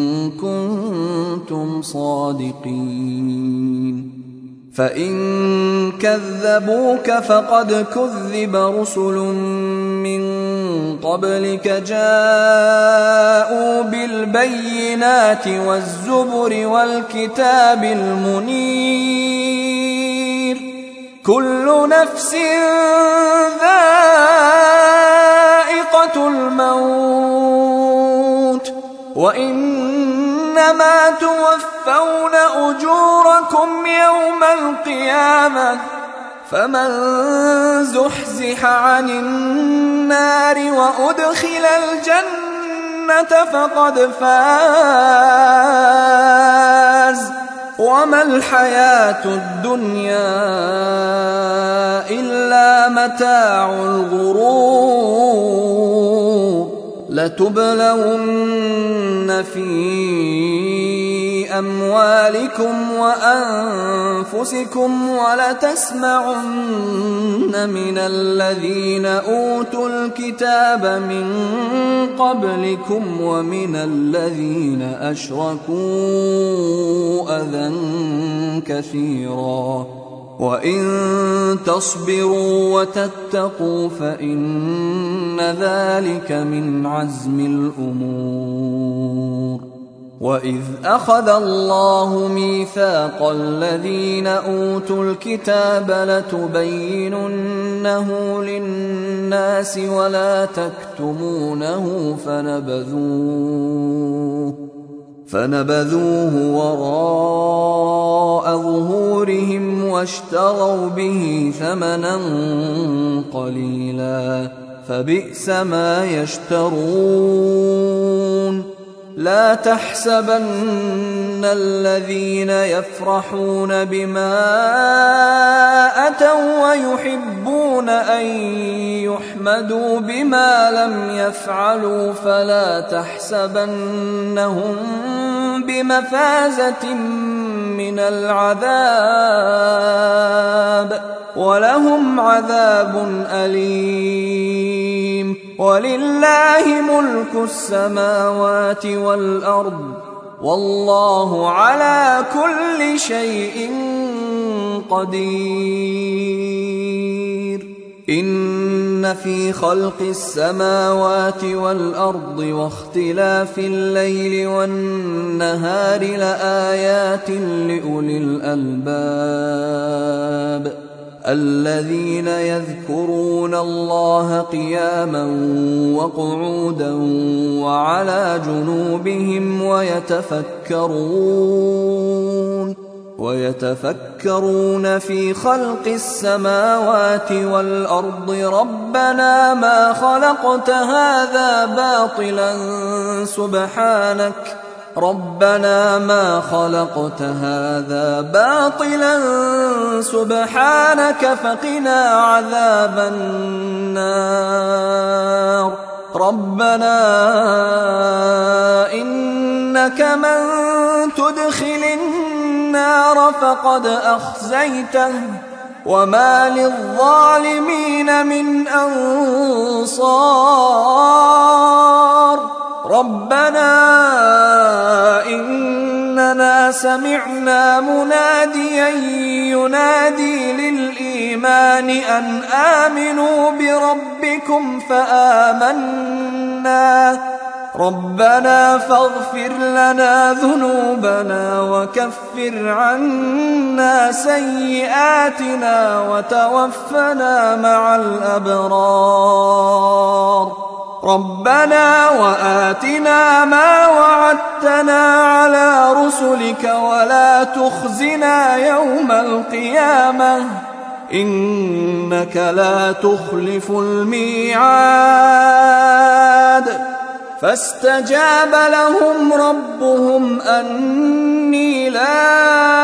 كنتم صادقين. فإن كذبوك فقد كذب رسل من قبلك جاءوا بالبينات والزبر والكتاب المنير كل نفس ذائقة الموت وإنما توفون أجوركم يوم القيامة فمن زحزح عن النار وأدخل الجنة فقد فاز وما الحياة الدنيا إلا متاع الغرور. لتبلون في أموالكم وأنفسكم ولتسمعن من الذين أوتوا الكتاب من قبلكم ومن الذين أشركوا أذى كثيرا وإن تصبروا وتتقوا فإن ذلك من عزم الأمور. وإذ أخذ الله ميثاق الذين أوتوا الكتاب لتبيننه للناس ولا تكتمونه فنبذوه فنبذوه وراء ظهورهم واشتروا به ثمنا قليلا فبئس ما يشترون. لا تحسبن الذين يفرحون بما أتوا ويحبون أن يحمدوا بما لم يفعلوا فلا تحسبنهم بمفازة من العذاب ولهم عذاب أليم. ولله ملك السماوات والأرض والله على كل شيء قدير. إن في خلق السماوات والأرض واختلاف الليل والنهار لآيات لأولي الألباب الذين يذكرون الله قياما وقعودا وعلى جنوبهم ويتفكرون ويتفكرون في خلق السماوات والأرض ربنا ما خلقت هذا باطلا سبحانك ربنا ما خلقت هذا باطلا سبحانك فقنا عذاب النار ربنا إنك من تدخل النار فقد أخزيته وما للظالمين من أنصار ربنا إننا سمعنا مناديا ينادي للإيمان أن آمنوا بربكم فآمنا ربنا فاغفر لنا ذنوبنا وكفر عنا سيئاتنا وتوفنا مع الأبرار ربنا وآتنا ما وعدتنا على رسلك ولا تخزنا يوم القيامة إنك لا تخلف الميعاد فاستجاب لهم ربهم أني لا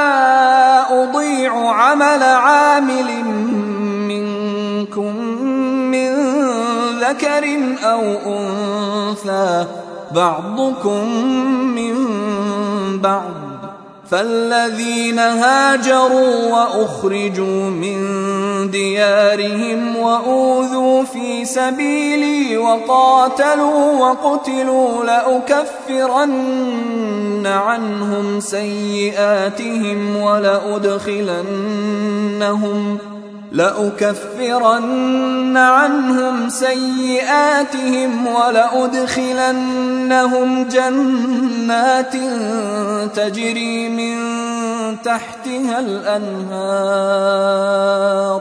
أضيع عمل عامل منكم من ذكر أو أنثى بعضكم من بعض فالذين هاجروا وأخرجوا من ديارهم وأوذوا في سبيلي وقاتلوا وقتلوا لأكفرن عنهم سيئاتهم ولأدخلنهم لأكفرن عنهم سيئاتهم ولأدخلنهم جنات تجري من تحتها الأنهار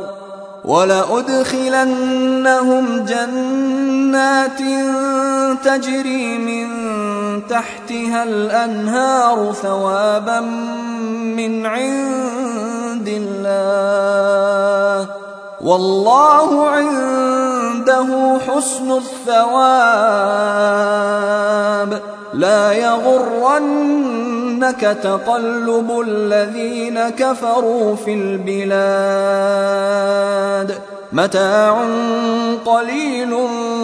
ولأدخلنهم جنات تجري من تحتها الأنهار ثوابا من عند الله والله عنده حسن الثواب لا يغرنك تقلب الذين كفروا في البلاد متاع قليل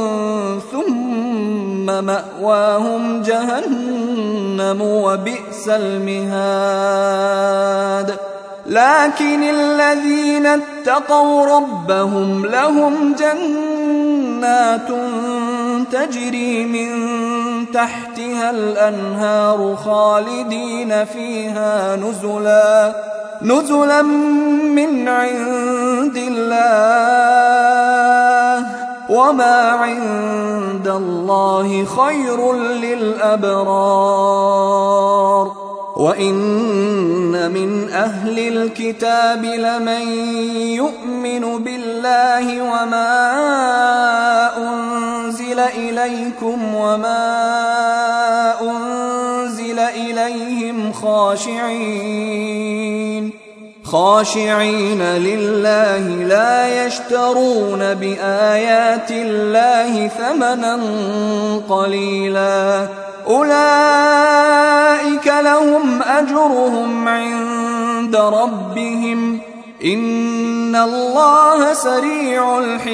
ثم مأواهم جهنم وبئس المهاد لكن الذين اتقوا ربهم لهم جنات تجري من تحتها الأنهار خالدين فيها نزلا نزلا من عند الله وما عند الله خير للأبرار وإن من أهل الكتاب لمن يؤمن بالله وما أنزل إليكم وما أنزل إليهم خاشعين خاشعين لله لا يشترون بآيات الله ثمنا قليلا أولئك لهم أجرهم عند ربهم إن الله سريع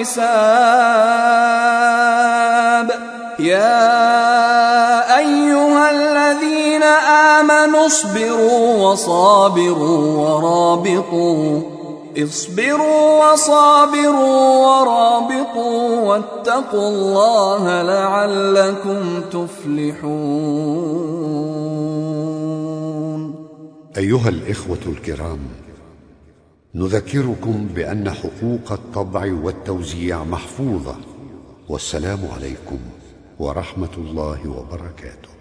الحساب يا أيها الذين آمنوا اصبروا وصابروا ورابطوا اصبروا وصابروا ورابطوا واتقوا الله لعلكم تفلحون. أيها الإخوة الكرام، نذكركم بأن حقوق الطبع والتوزيع محفوظة، والسلام عليكم ورحمة الله وبركاته.